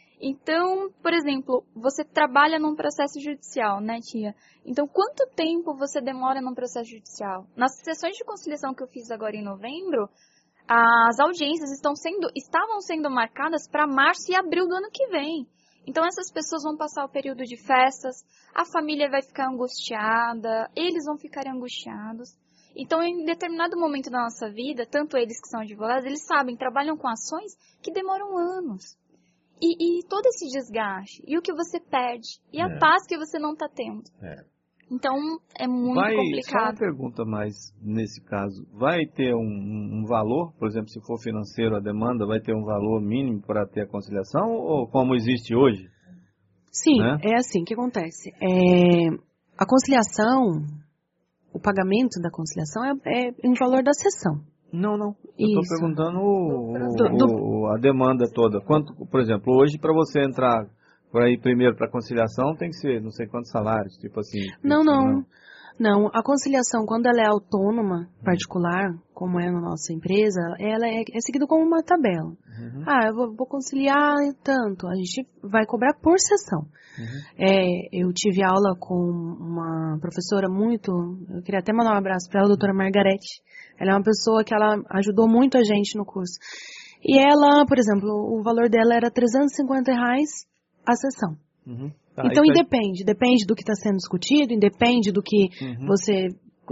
Então, por exemplo, você trabalha num processo judicial, né, tia? Então, quanto tempo você demora num processo judicial? Nas sessões de conciliação que eu fiz agora em novembro, as audiências estavam sendo marcadas para março e abril do ano que vem. Então, essas pessoas vão passar o período de festas, a família vai ficar angustiada, eles vão ficar angustiados. Então, em determinado momento da nossa vida, tanto eles que são advogados, eles sabem, trabalham com ações que demoram anos. E todo esse desgaste, e o que você perde, e a paz que você não está tendo. Então, é muito complicado. Só uma pergunta mais nesse caso. Vai ter um valor, por exemplo, se for financeiro a demanda, vai ter um valor mínimo para ter a conciliação, ou como existe hoje? Sim, é assim que acontece. A conciliação, o pagamento da conciliação é em valor da sessão. Não. Eu estou perguntando a demanda toda. Quanto, por exemplo, hoje para você entrar... Por aí, primeiro, para conciliação, tem que ser não sei quantos salários, tipo assim. Não. Não, a conciliação, quando ela é autônoma, particular, como é na nossa empresa, ela é seguida como uma tabela. Eu vou conciliar tanto, a gente vai cobrar por sessão. Eu tive aula com uma professora eu queria até mandar um abraço para ela, a doutora Margarete. Ela é uma pessoa que ela ajudou muito a gente no curso. E ela, por exemplo, o valor dela era R$350 a sessão. Então, depende do que está sendo discutido, independe do que você...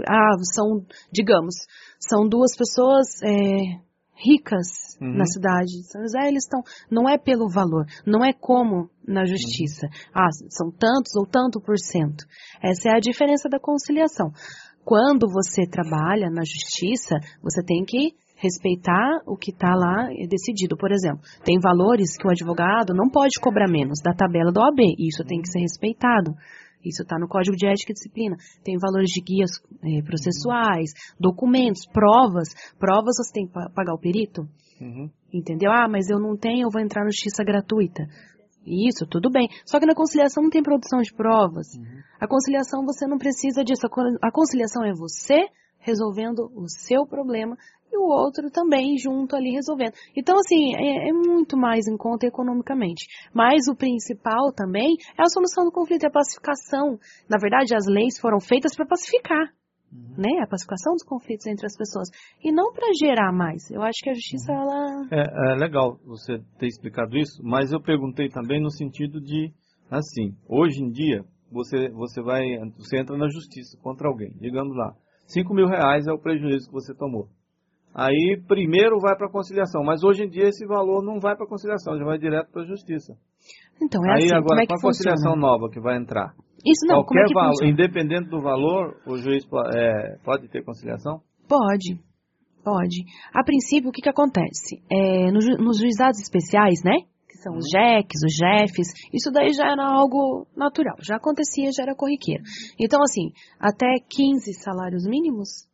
são duas pessoas ricas na cidade de São José, eles estão... Não é pelo valor, não é como na justiça. São tantos ou tanto por cento. Essa é a diferença da conciliação. Quando você trabalha na justiça, você tem que respeitar o que está lá decidido. Por exemplo, tem valores que o advogado não pode cobrar menos da tabela da OAB. Isso tem que ser respeitado. Isso está no Código de Ética e Disciplina. Tem valores de guias processuais, documentos, provas. Provas você tem que pagar o perito. Entendeu? Mas eu não tenho, eu vou entrar na justiça gratuita. Isso, tudo bem. Só que na conciliação não tem produção de provas. A conciliação você não precisa disso. A conciliação é você resolvendo o seu problema e o outro também junto ali resolvendo. Então, assim, é muito mais em conta economicamente. Mas o principal também é a solução do conflito, é a pacificação. Na verdade, as leis foram feitas para pacificar, né? A pacificação dos conflitos entre as pessoas. E não para gerar mais. Eu acho que a justiça, ela... É legal você ter explicado isso, mas eu perguntei também no sentido de, assim, hoje em dia, você entra na justiça contra alguém, digamos lá, R$5.000 é o prejuízo que você tomou. Aí, primeiro vai para a conciliação, mas hoje em dia esse valor não vai para a conciliação, já vai direto para a justiça. Então, aí assim, agora, como é com que a conciliação funciona? nova que vai entrar, isso não, como é que funciona? Independente do valor, o juiz pode ter conciliação? Pode. A princípio, o que acontece? Nos juizados especiais, né? Que são os JECs, os JEFs, isso daí já era algo natural, já acontecia, já era corriqueiro. Então, assim, até 15 salários mínimos...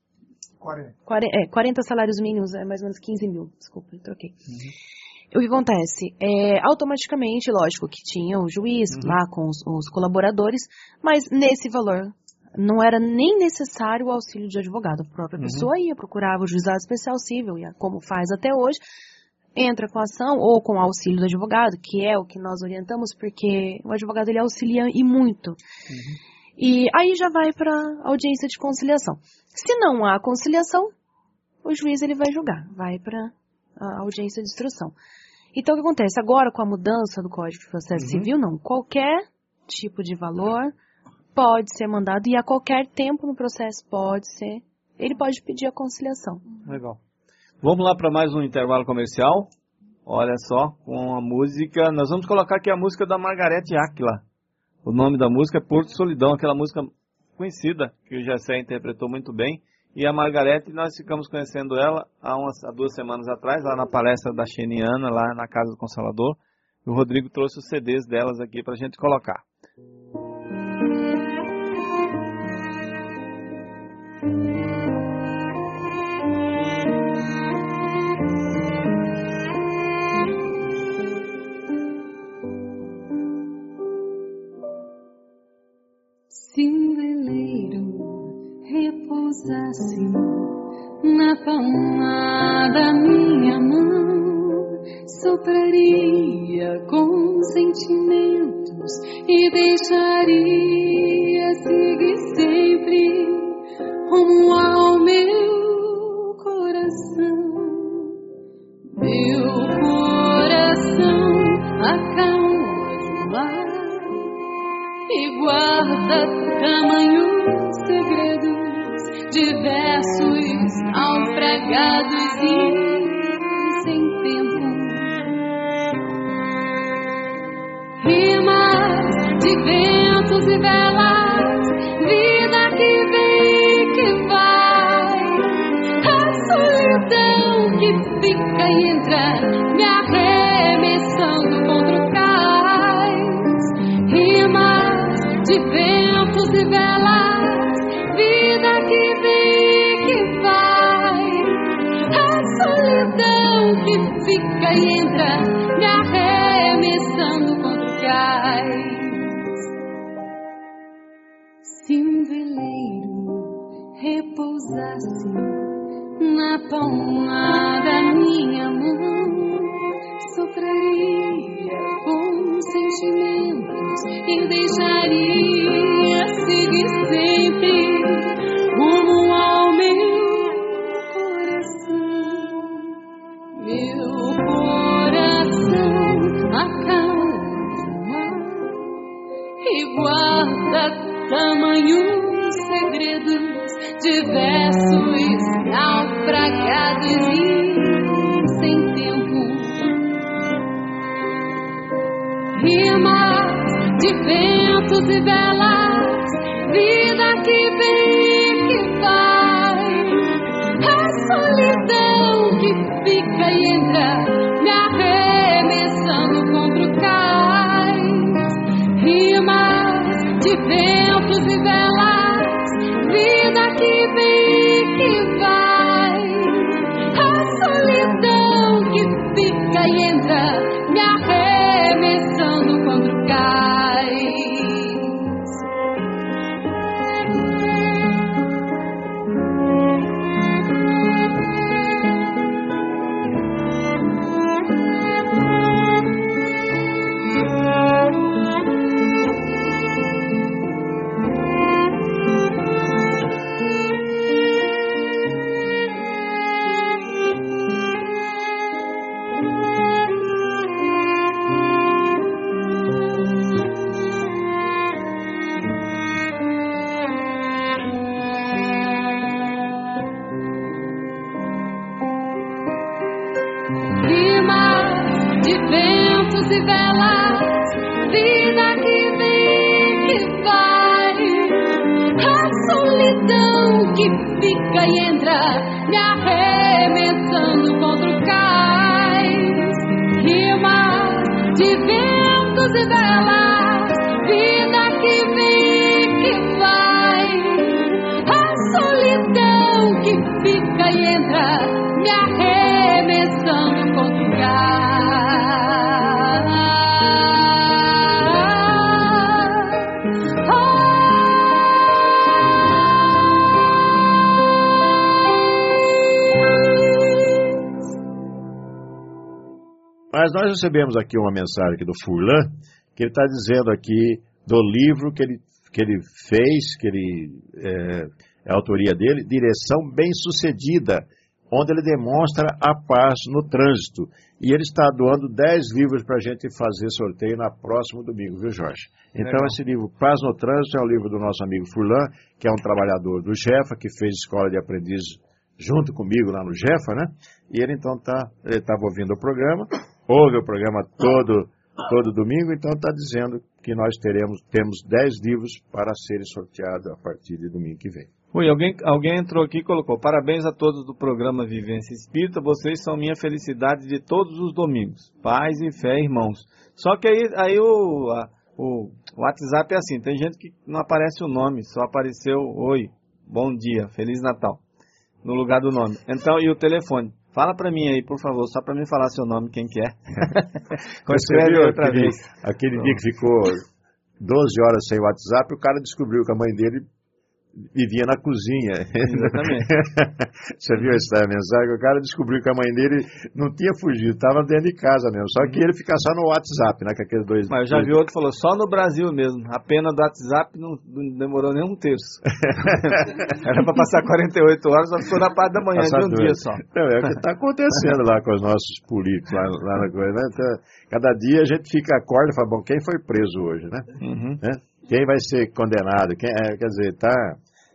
40 salários mínimos, é mais ou menos 15 mil, desculpa, eu troquei. O que acontece? Automaticamente, lógico que tinha o juiz lá com os colaboradores, mas nesse valor não era nem necessário o auxílio de advogado. A própria pessoa ia, procurava o juizado especial civil, como faz até hoje, entra com a ação ou com o auxílio do advogado, que é o que nós orientamos, porque o advogado ele auxilia e muito. E aí já vai para a audiência de conciliação. Se não há conciliação, o juiz ele vai julgar, vai para a audiência de instrução. Então o que acontece? Agora com a mudança do Código de Processo Civil, não, qualquer tipo de valor pode ser mandado e a qualquer tempo no processo ele pode pedir a conciliação. Legal. Vamos lá para mais um intervalo comercial. Olha só, com a música, nós vamos colocar aqui a música da Margarete Áquila. O nome da música é Porto Solidão, aquela música conhecida, que o Gessé interpretou muito bem. E a Margarete, nós ficamos conhecendo ela há 2 semanas atrás, lá na palestra da Xeniana, lá na Casa do Consolador. O Rodrigo trouxe os CDs delas aqui para a gente colocar. Se um veleiro repousasse na palma da minha mão, sopraria com sentimentos e deixaria seguir sempre rumo ao meu coração. Meu coração acalma de mar e guarda tamanhos segredos, diversos, naufragados e sem tempo. Rimas de ventos e velas, vida que vem e que vai, a solidão que fica e entra, me arremessando contra o cais. Rimas de ventos e velas, vida que vem e que vai, a solidão que fica e entra, me arremessando contra o cais. Se um veleiro pousasse na palma da minha mão, sopraria bons sentimentos e deixaria seguir sempre rumo ao meu coração. Meu coração acalma e guarda tamanhos segredos, diversos, naufragados e sem tempo. Rimas de ventos e velas, vida que vem e que vai, a solidão que fica e entra, me arremessando contra o cais. Rimas de ventos e velas, vida que vem e que vai, a solidão que fica e entra, me arremessando contra o cais. E velas, vida que vem que vai, a solidão que fica e entra, me arremessando contra o cais. Rimas de ventos e velas, vida que vem que vai, a solidão que fica e entra, me arremessando contra o cais. Mas nós recebemos aqui uma mensagem aqui do Furlan, que ele está dizendo aqui do livro que ele fez, que é a autoria dele, Direção Bem-Sucedida, onde ele demonstra a paz no trânsito. E ele está doando 10 livros para a gente fazer sorteio na próximo domingo, viu, Jorge? Então, esse livro, Paz no Trânsito, é o livro do nosso amigo Furlan, que é um trabalhador do Jefa, que fez escola de aprendiz junto comigo lá no Jefa, né? E ele, então, ele estava ouvindo o programa, ouve o programa todo domingo, então está dizendo que nós temos 10 livros para serem sorteados a partir de domingo que vem. Oi, alguém entrou aqui e colocou: parabéns a todos do programa Vivência Espírita, vocês são minha felicidade de todos os domingos. Paz e fé, irmãos. Só que aí o WhatsApp é assim, tem gente que não aparece o nome, só apareceu oi, bom dia, Feliz Natal, no lugar do nome. Então, e o telefone? Fala pra mim aí, por favor, só pra mim falar seu nome, quem que é. Escreve outra vez. Aquele dia que ficou 12 horas sem WhatsApp, o cara descobriu que a mãe dele vivia na cozinha. Exatamente. Você viu essa mensagem? O cara descobriu que a mãe dele não tinha fugido, estava dentro de casa mesmo. Só que ele fica só no WhatsApp, né? Com aqueles dois. Mas eu já vi outro que falou, só no Brasil mesmo. A pena do WhatsApp não demorou nem um terço. Era para passar 48 horas, só ficou na parte da manhã de um dia só. Não, é o que está acontecendo lá com os nossos políticos, lá na coisa, né? Então, cada dia a gente acorda e fala, bom, quem foi preso hoje, né? Uhum. Quem vai ser condenado? Quer dizer, tá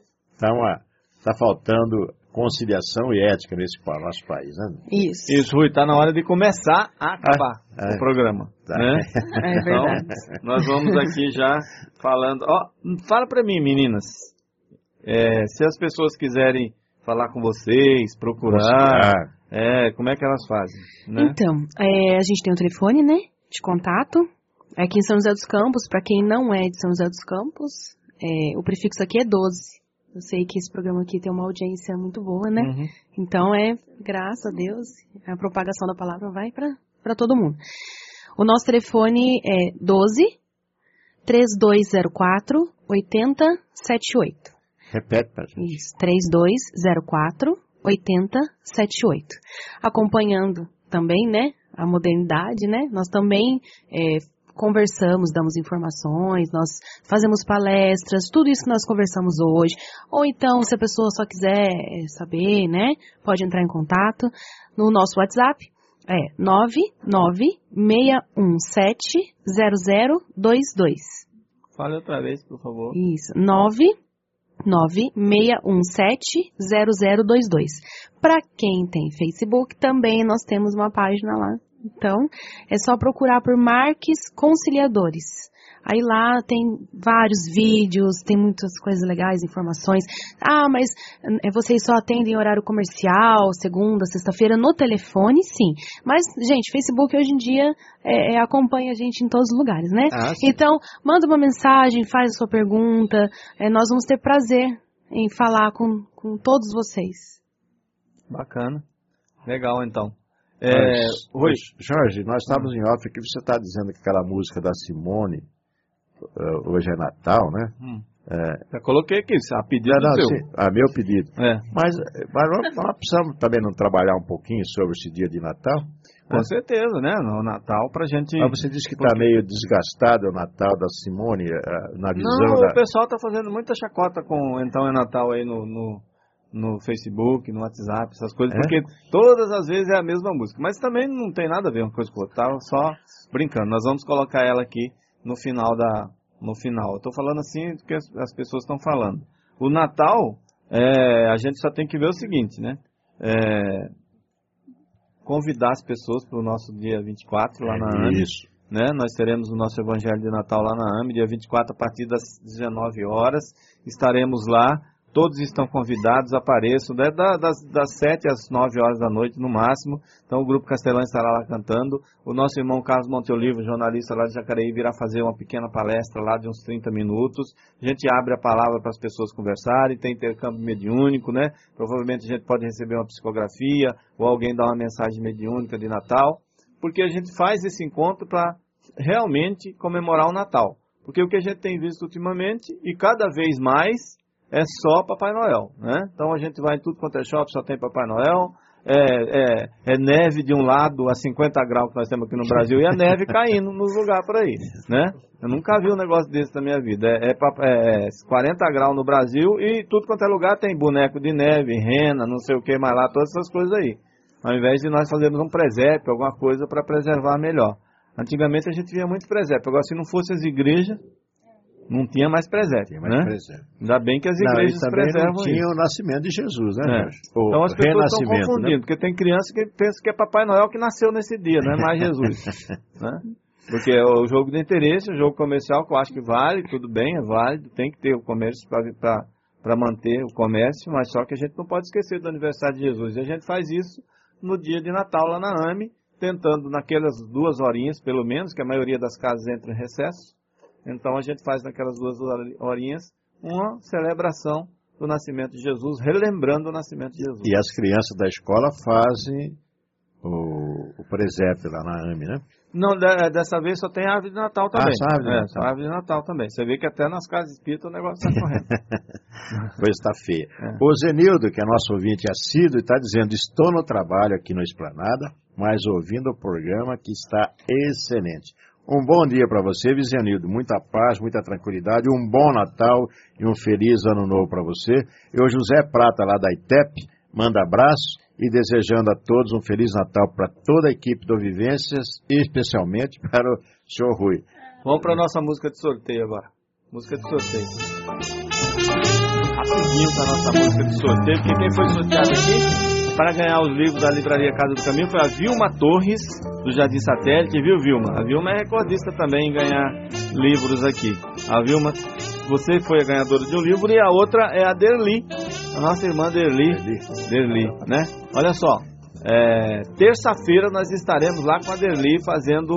faltando conciliação e ética nesse nosso país, né? Isso, Rui, tá na hora de começar a acabar o programa. Tá. Né? É verdade. Então, nós vamos aqui já falando. Fala pra mim, meninas. Se as pessoas quiserem falar com vocês, procurar, como é que elas fazem? Né? Então, a gente tem um telefone, né, de contato. Aqui em São José dos Campos, para quem não é de São José dos Campos, o prefixo aqui é 12. Eu sei que esse programa aqui tem uma audiência muito boa, né? Uhum. Então, graças a Deus, a propagação da palavra vai para todo mundo. O nosso telefone é 12 3204 8078. Repete pra gente. Isso, 3204-8078. Acompanhando também, né, a modernidade, né? Nós também conversamos, damos informações, nós fazemos palestras, tudo isso que nós conversamos hoje. Ou então, se a pessoa só quiser saber, né, pode entrar em contato no nosso WhatsApp, 996170022. Fale outra vez, por favor. Isso, 996170022. Para quem tem Facebook, também nós temos uma página lá. Então, é só procurar por Marques Conciliadores. Aí lá tem vários vídeos, tem muitas coisas legais, informações. Ah, mas vocês só atendem em horário comercial, segunda, sexta-feira, no telefone, sim. Mas, gente, Facebook hoje em dia acompanha a gente em todos os lugares, né? Então, manda uma mensagem, faz a sua pergunta. Nós vamos ter prazer em falar com todos vocês. Bacana. Legal, então. Jorge, nós estávamos em off aqui, você está dizendo que aquela música da Simone, hoje é Natal, né? Eu coloquei aqui, a pedido seu. Sim, meu pedido. Mas nós precisamos também não trabalhar um pouquinho sobre esse dia de Natal? Com certeza, né? No Natal pra gente... Mas você disse que está meio desgastado o Natal da Simone, na visão Não, o pessoal está fazendo muita chacota com Então é Natal aí no Facebook, no WhatsApp, essas coisas, porque todas as vezes é a mesma música. Mas também não tem nada a ver uma coisa com outra, tá? Só brincando. Nós vamos colocar ela aqui no final. Eu tô falando assim porque as pessoas estão falando. O Natal, a gente só tem que ver o seguinte, né? Convidar as pessoas para o nosso dia 24 lá na AME. Isso. Né? Nós teremos o nosso Evangelho de Natal lá na AME, dia 24, a partir das 19 horas. Estaremos lá. Todos estão convidados, apareçam, né? das 7 às 9 horas da noite, no máximo. Então, o Grupo Castelão estará lá cantando. O nosso irmão Carlos Monteolivo, jornalista lá de Jacareí, virá fazer uma pequena palestra lá de uns 30 minutos. A gente abre a palavra para as pessoas conversarem, tem intercâmbio mediúnico, né? Provavelmente a gente pode receber uma psicografia, ou alguém dar uma mensagem mediúnica de Natal, porque a gente faz esse encontro para realmente comemorar o Natal. Porque o que a gente tem visto ultimamente, e cada vez mais... é só Papai Noel, né? Então a gente vai em tudo quanto é shopping, só tem Papai Noel, neve de um lado a 50 graus que nós temos aqui no Brasil e a neve caindo nos lugares por aí, né? Eu nunca vi um negócio desse na minha vida. 40 graus no Brasil e tudo quanto é lugar tem boneco de neve, rena, não sei o que mais lá, todas essas coisas aí. Ao invés de nós fazermos um presépio, alguma coisa para preservar melhor. Antigamente a gente via muito presépio, agora se não fosse as igrejas... não tinha mais presépio, né? Ainda bem que as igrejas preservam não tinha o nascimento de Jesus, né, Jorge? Então as pessoas estão confundindo, né? Porque tem criança que pensa que é Papai Noel que nasceu nesse dia, não é mais Jesus. Né? Porque é o jogo de interesse, o jogo comercial, que eu acho que vale, tudo bem, é válido, tem que ter o comércio para manter o comércio, mas só que a gente não pode esquecer do aniversário de Jesus. E a gente faz isso no dia de Natal lá na AME, tentando naquelas 2 horinhas, pelo menos, que a maioria das casas entra em recesso. Então a gente faz naquelas 2 horinhas uma celebração do nascimento de Jesus, relembrando o nascimento de Jesus. E as crianças da escola fazem o presépio lá na AME, né? Não, dessa vez só tem árvore de Natal também. Só árvore de Natal também. Você vê que até nas casas espíritas o negócio está correndo. Coisa está feia. O Zenildo, que é nosso ouvinte assíduo, está dizendo: estou no trabalho aqui no Esplanada, mas ouvindo o programa que está excelente. Um bom dia para você, Vizianildo. Muita paz, muita tranquilidade, um bom Natal e um feliz Ano Novo para você. E o José Prata, lá da ITEP, manda abraços e desejando a todos um Feliz Natal para toda a equipe do Vivências e especialmente para o senhor Rui. Vamos para a nossa música de sorteio agora. Música de sorteio. Rapidinho para a nossa música de sorteio. Quem foi sorteado aqui para ganhar os livros da Livraria Casa do Caminho foi a Vilma Torres, do Jardim Satélite, viu, Vilma? A Vilma é recordista também em ganhar livros aqui. A Vilma, você foi a ganhadora de um livro, e a outra é a Derli, a nossa irmã Derli, né? Olha só, terça-feira nós estaremos lá com a Derli fazendo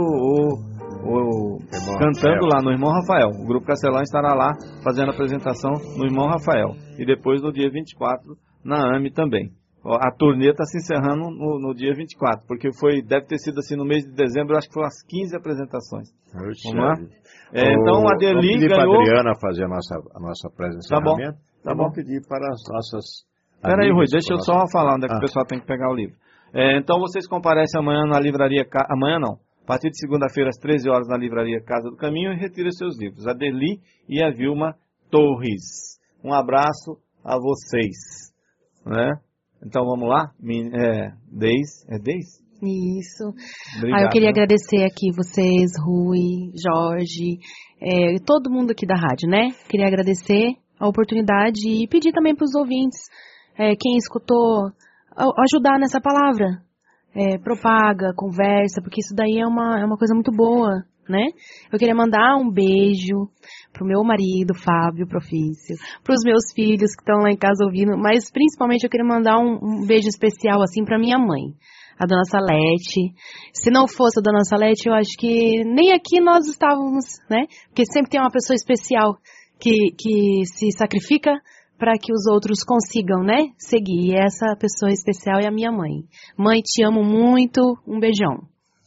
cantando lá no Irmão Rafael. O Grupo Castelão estará lá fazendo a apresentação no Irmão Rafael. E depois no dia 24 na AME também. A turnê está se encerrando no dia 24, porque deve ter sido assim no mês de dezembro, acho que foram as 15 apresentações. Vamos lá? Então a Derli ganhou... Vamos pedir para a Adriana fazer a nossa presença. Tá bom. Tá bom. Pedir para as nossas... Espera aí, Rui, deixa eu só falar onde é que o pessoal tem que pegar o livro. Então vocês comparecem amanhã na livraria... Amanhã não. A partir de segunda-feira, às 13 horas, na livraria Casa do Caminho, e retira seus livros. A Deli e a Vilma Torres. Um abraço a vocês. Né? Então vamos lá? Deis? É Deis? Isso. Obrigado, eu queria agradecer aqui vocês, Rui, Jorge, todo mundo aqui da rádio, né? Queria agradecer a oportunidade e pedir também para os ouvintes, quem escutou, ajudar nessa palavra. Propaga, conversa, porque isso daí é uma coisa muito boa, né? Eu queria mandar um beijo pro meu marido, Fábio Profício, pros meus filhos que estão lá em casa ouvindo, mas principalmente eu queria mandar um beijo especial, assim, pra minha mãe, a Dona Salete. Se não fosse a Dona Salete, eu acho que nem aqui nós estávamos, né? Porque sempre tem uma pessoa especial que se sacrifica para que os outros consigam, né, seguir. E essa pessoa especial é a minha mãe. Mãe, te amo muito. Um beijão.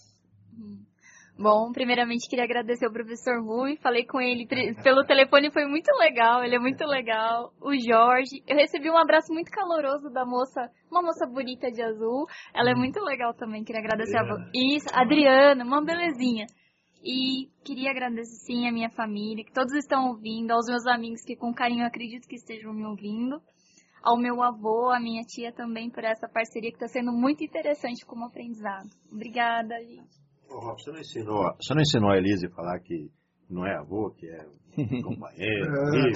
Bom, primeiramente queria agradecer ao professor Rui. Falei com ele pelo telefone, foi muito legal. Ele é muito legal. O Jorge. Eu recebi um abraço muito caloroso da moça, uma moça bonita de azul. Ela é muito legal também. Queria agradecer a Adriana, uma belezinha. E queria agradecer sim a minha família, que todos estão ouvindo, aos meus amigos que com carinho eu acredito que estejam me ouvindo, ao meu avô, a minha tia também por essa parceria que está sendo muito interessante como aprendizado. Obrigada, gente. Você não ensinou a Elise a falar que não é avô, que é companheiro?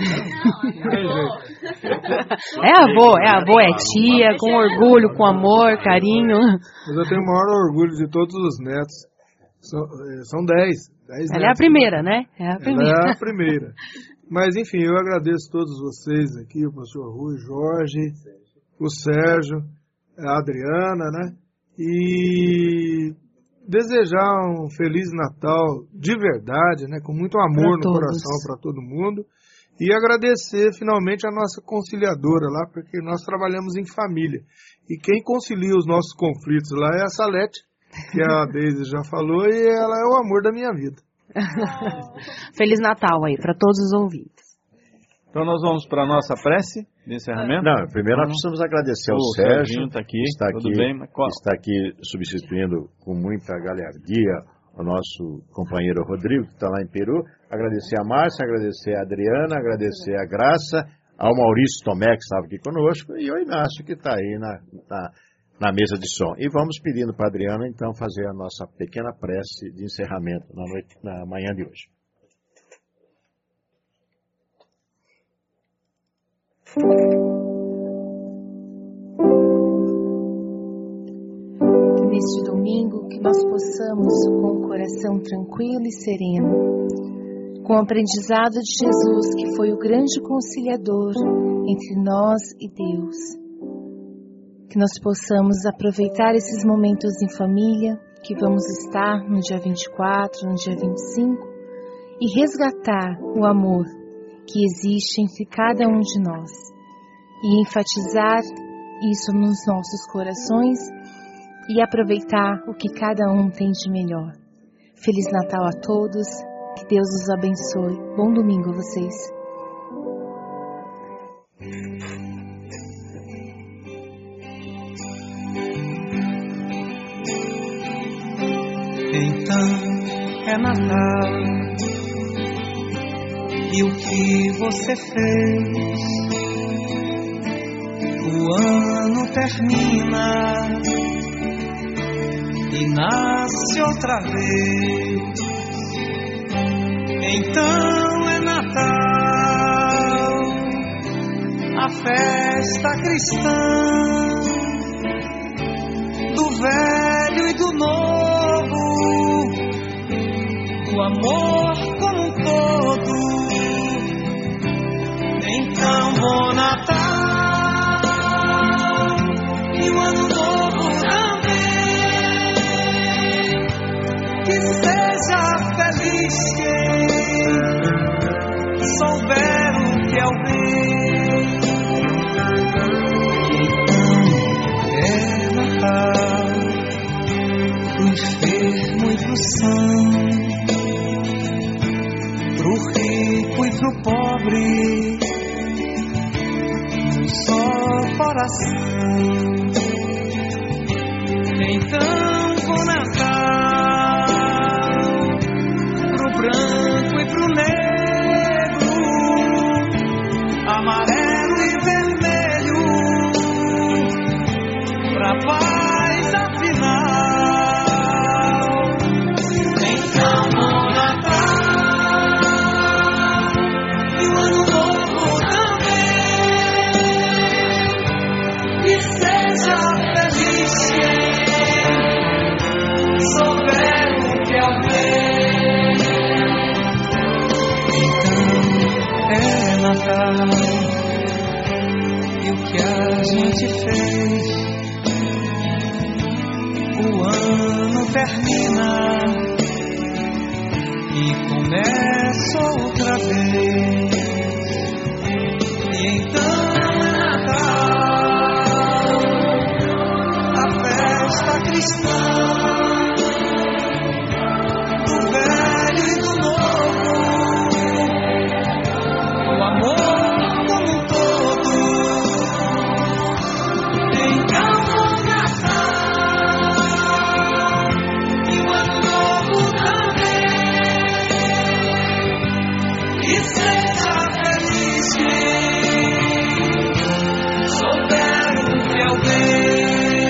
É avô, é tia, com orgulho, com amor, carinho. Mas eu tenho o maior orgulho de todos os netos. São 10 Ela é a primeira, né? Ela é a primeira. Mas, enfim, eu agradeço a todos vocês aqui, o professor Rui, Jorge, o Sérgio, a Adriana, né? E desejar um Feliz Natal de verdade, né? Com muito amor no coração para todo mundo. E agradecer, finalmente, a nossa conciliadora lá, porque nós trabalhamos em família. E quem concilia os nossos conflitos lá é a Salete, que a Deise já falou, e ela é o amor da minha vida. Feliz Natal aí para todos os ouvintes. Então nós vamos para a nossa prece de encerramento? Não, primeiro nós precisamos agradecer ao Sérgio, tá aqui, está aqui substituindo com muita galhardia o nosso companheiro Rodrigo, que está lá em Peru. Agradecer a Márcia, agradecer a Adriana, agradecer a Graça, ao Maurício Tomé, que estava aqui conosco, e ao Inácio, que está aí na mesa de som. E vamos pedindo para a Adriana, então, fazer a nossa pequena prece de encerramento na manhã de hoje. Neste domingo, que nós possamos, com o coração tranquilo e sereno, com o aprendizado de Jesus, que foi o grande conciliador entre nós e Deus, que nós possamos aproveitar esses momentos em família, que vamos estar no dia 24, no dia 25, e resgatar o amor que existe entre cada um de nós, e enfatizar isso nos nossos corações, e aproveitar o que cada um tem de melhor. Feliz Natal a todos, que Deus os abençoe. Bom domingo a vocês. Então é Natal, e o que você fez? O ano termina e nasce outra vez. Então é Natal, a festa cristã, do velho e do novo, o amor como um todo. Então, bom Natal, e o ano novo também. Que seja feliz quem souber o que é o bem. Então é Natal, pro enfermo e pro são, pro rico e pro pobre, um só coração. Então com Natal, pro branco e pro negro, amarelo e vermelho, pra paz afinal. Então com Natal e o ano novo também, e seja feliz quem souber o que alguém. Então é Natal, e o que a gente fez, o ano termina e começa outra vez. E então é Natal, a festa cristã, do velho e do novo, o amor como um todo. Então é Natal e o ano novo também, e seja feliz quem souber o que alguém.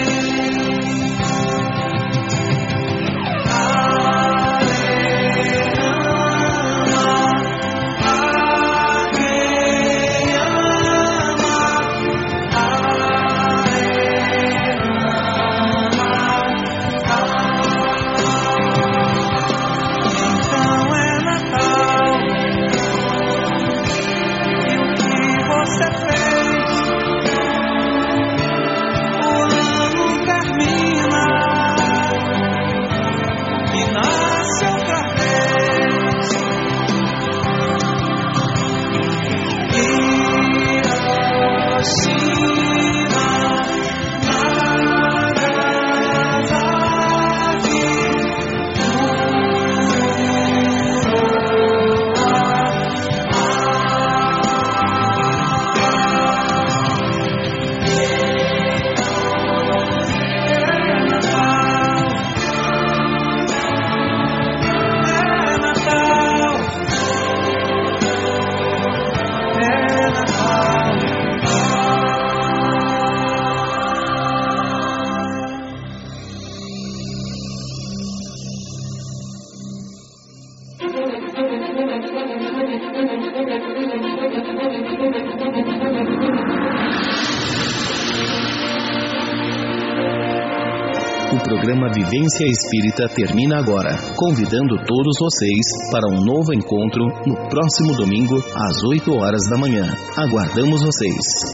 O programa Vivência Espírita termina agora, convidando todos vocês para um novo encontro no próximo domingo às 8 horas da manhã. Aguardamos vocês.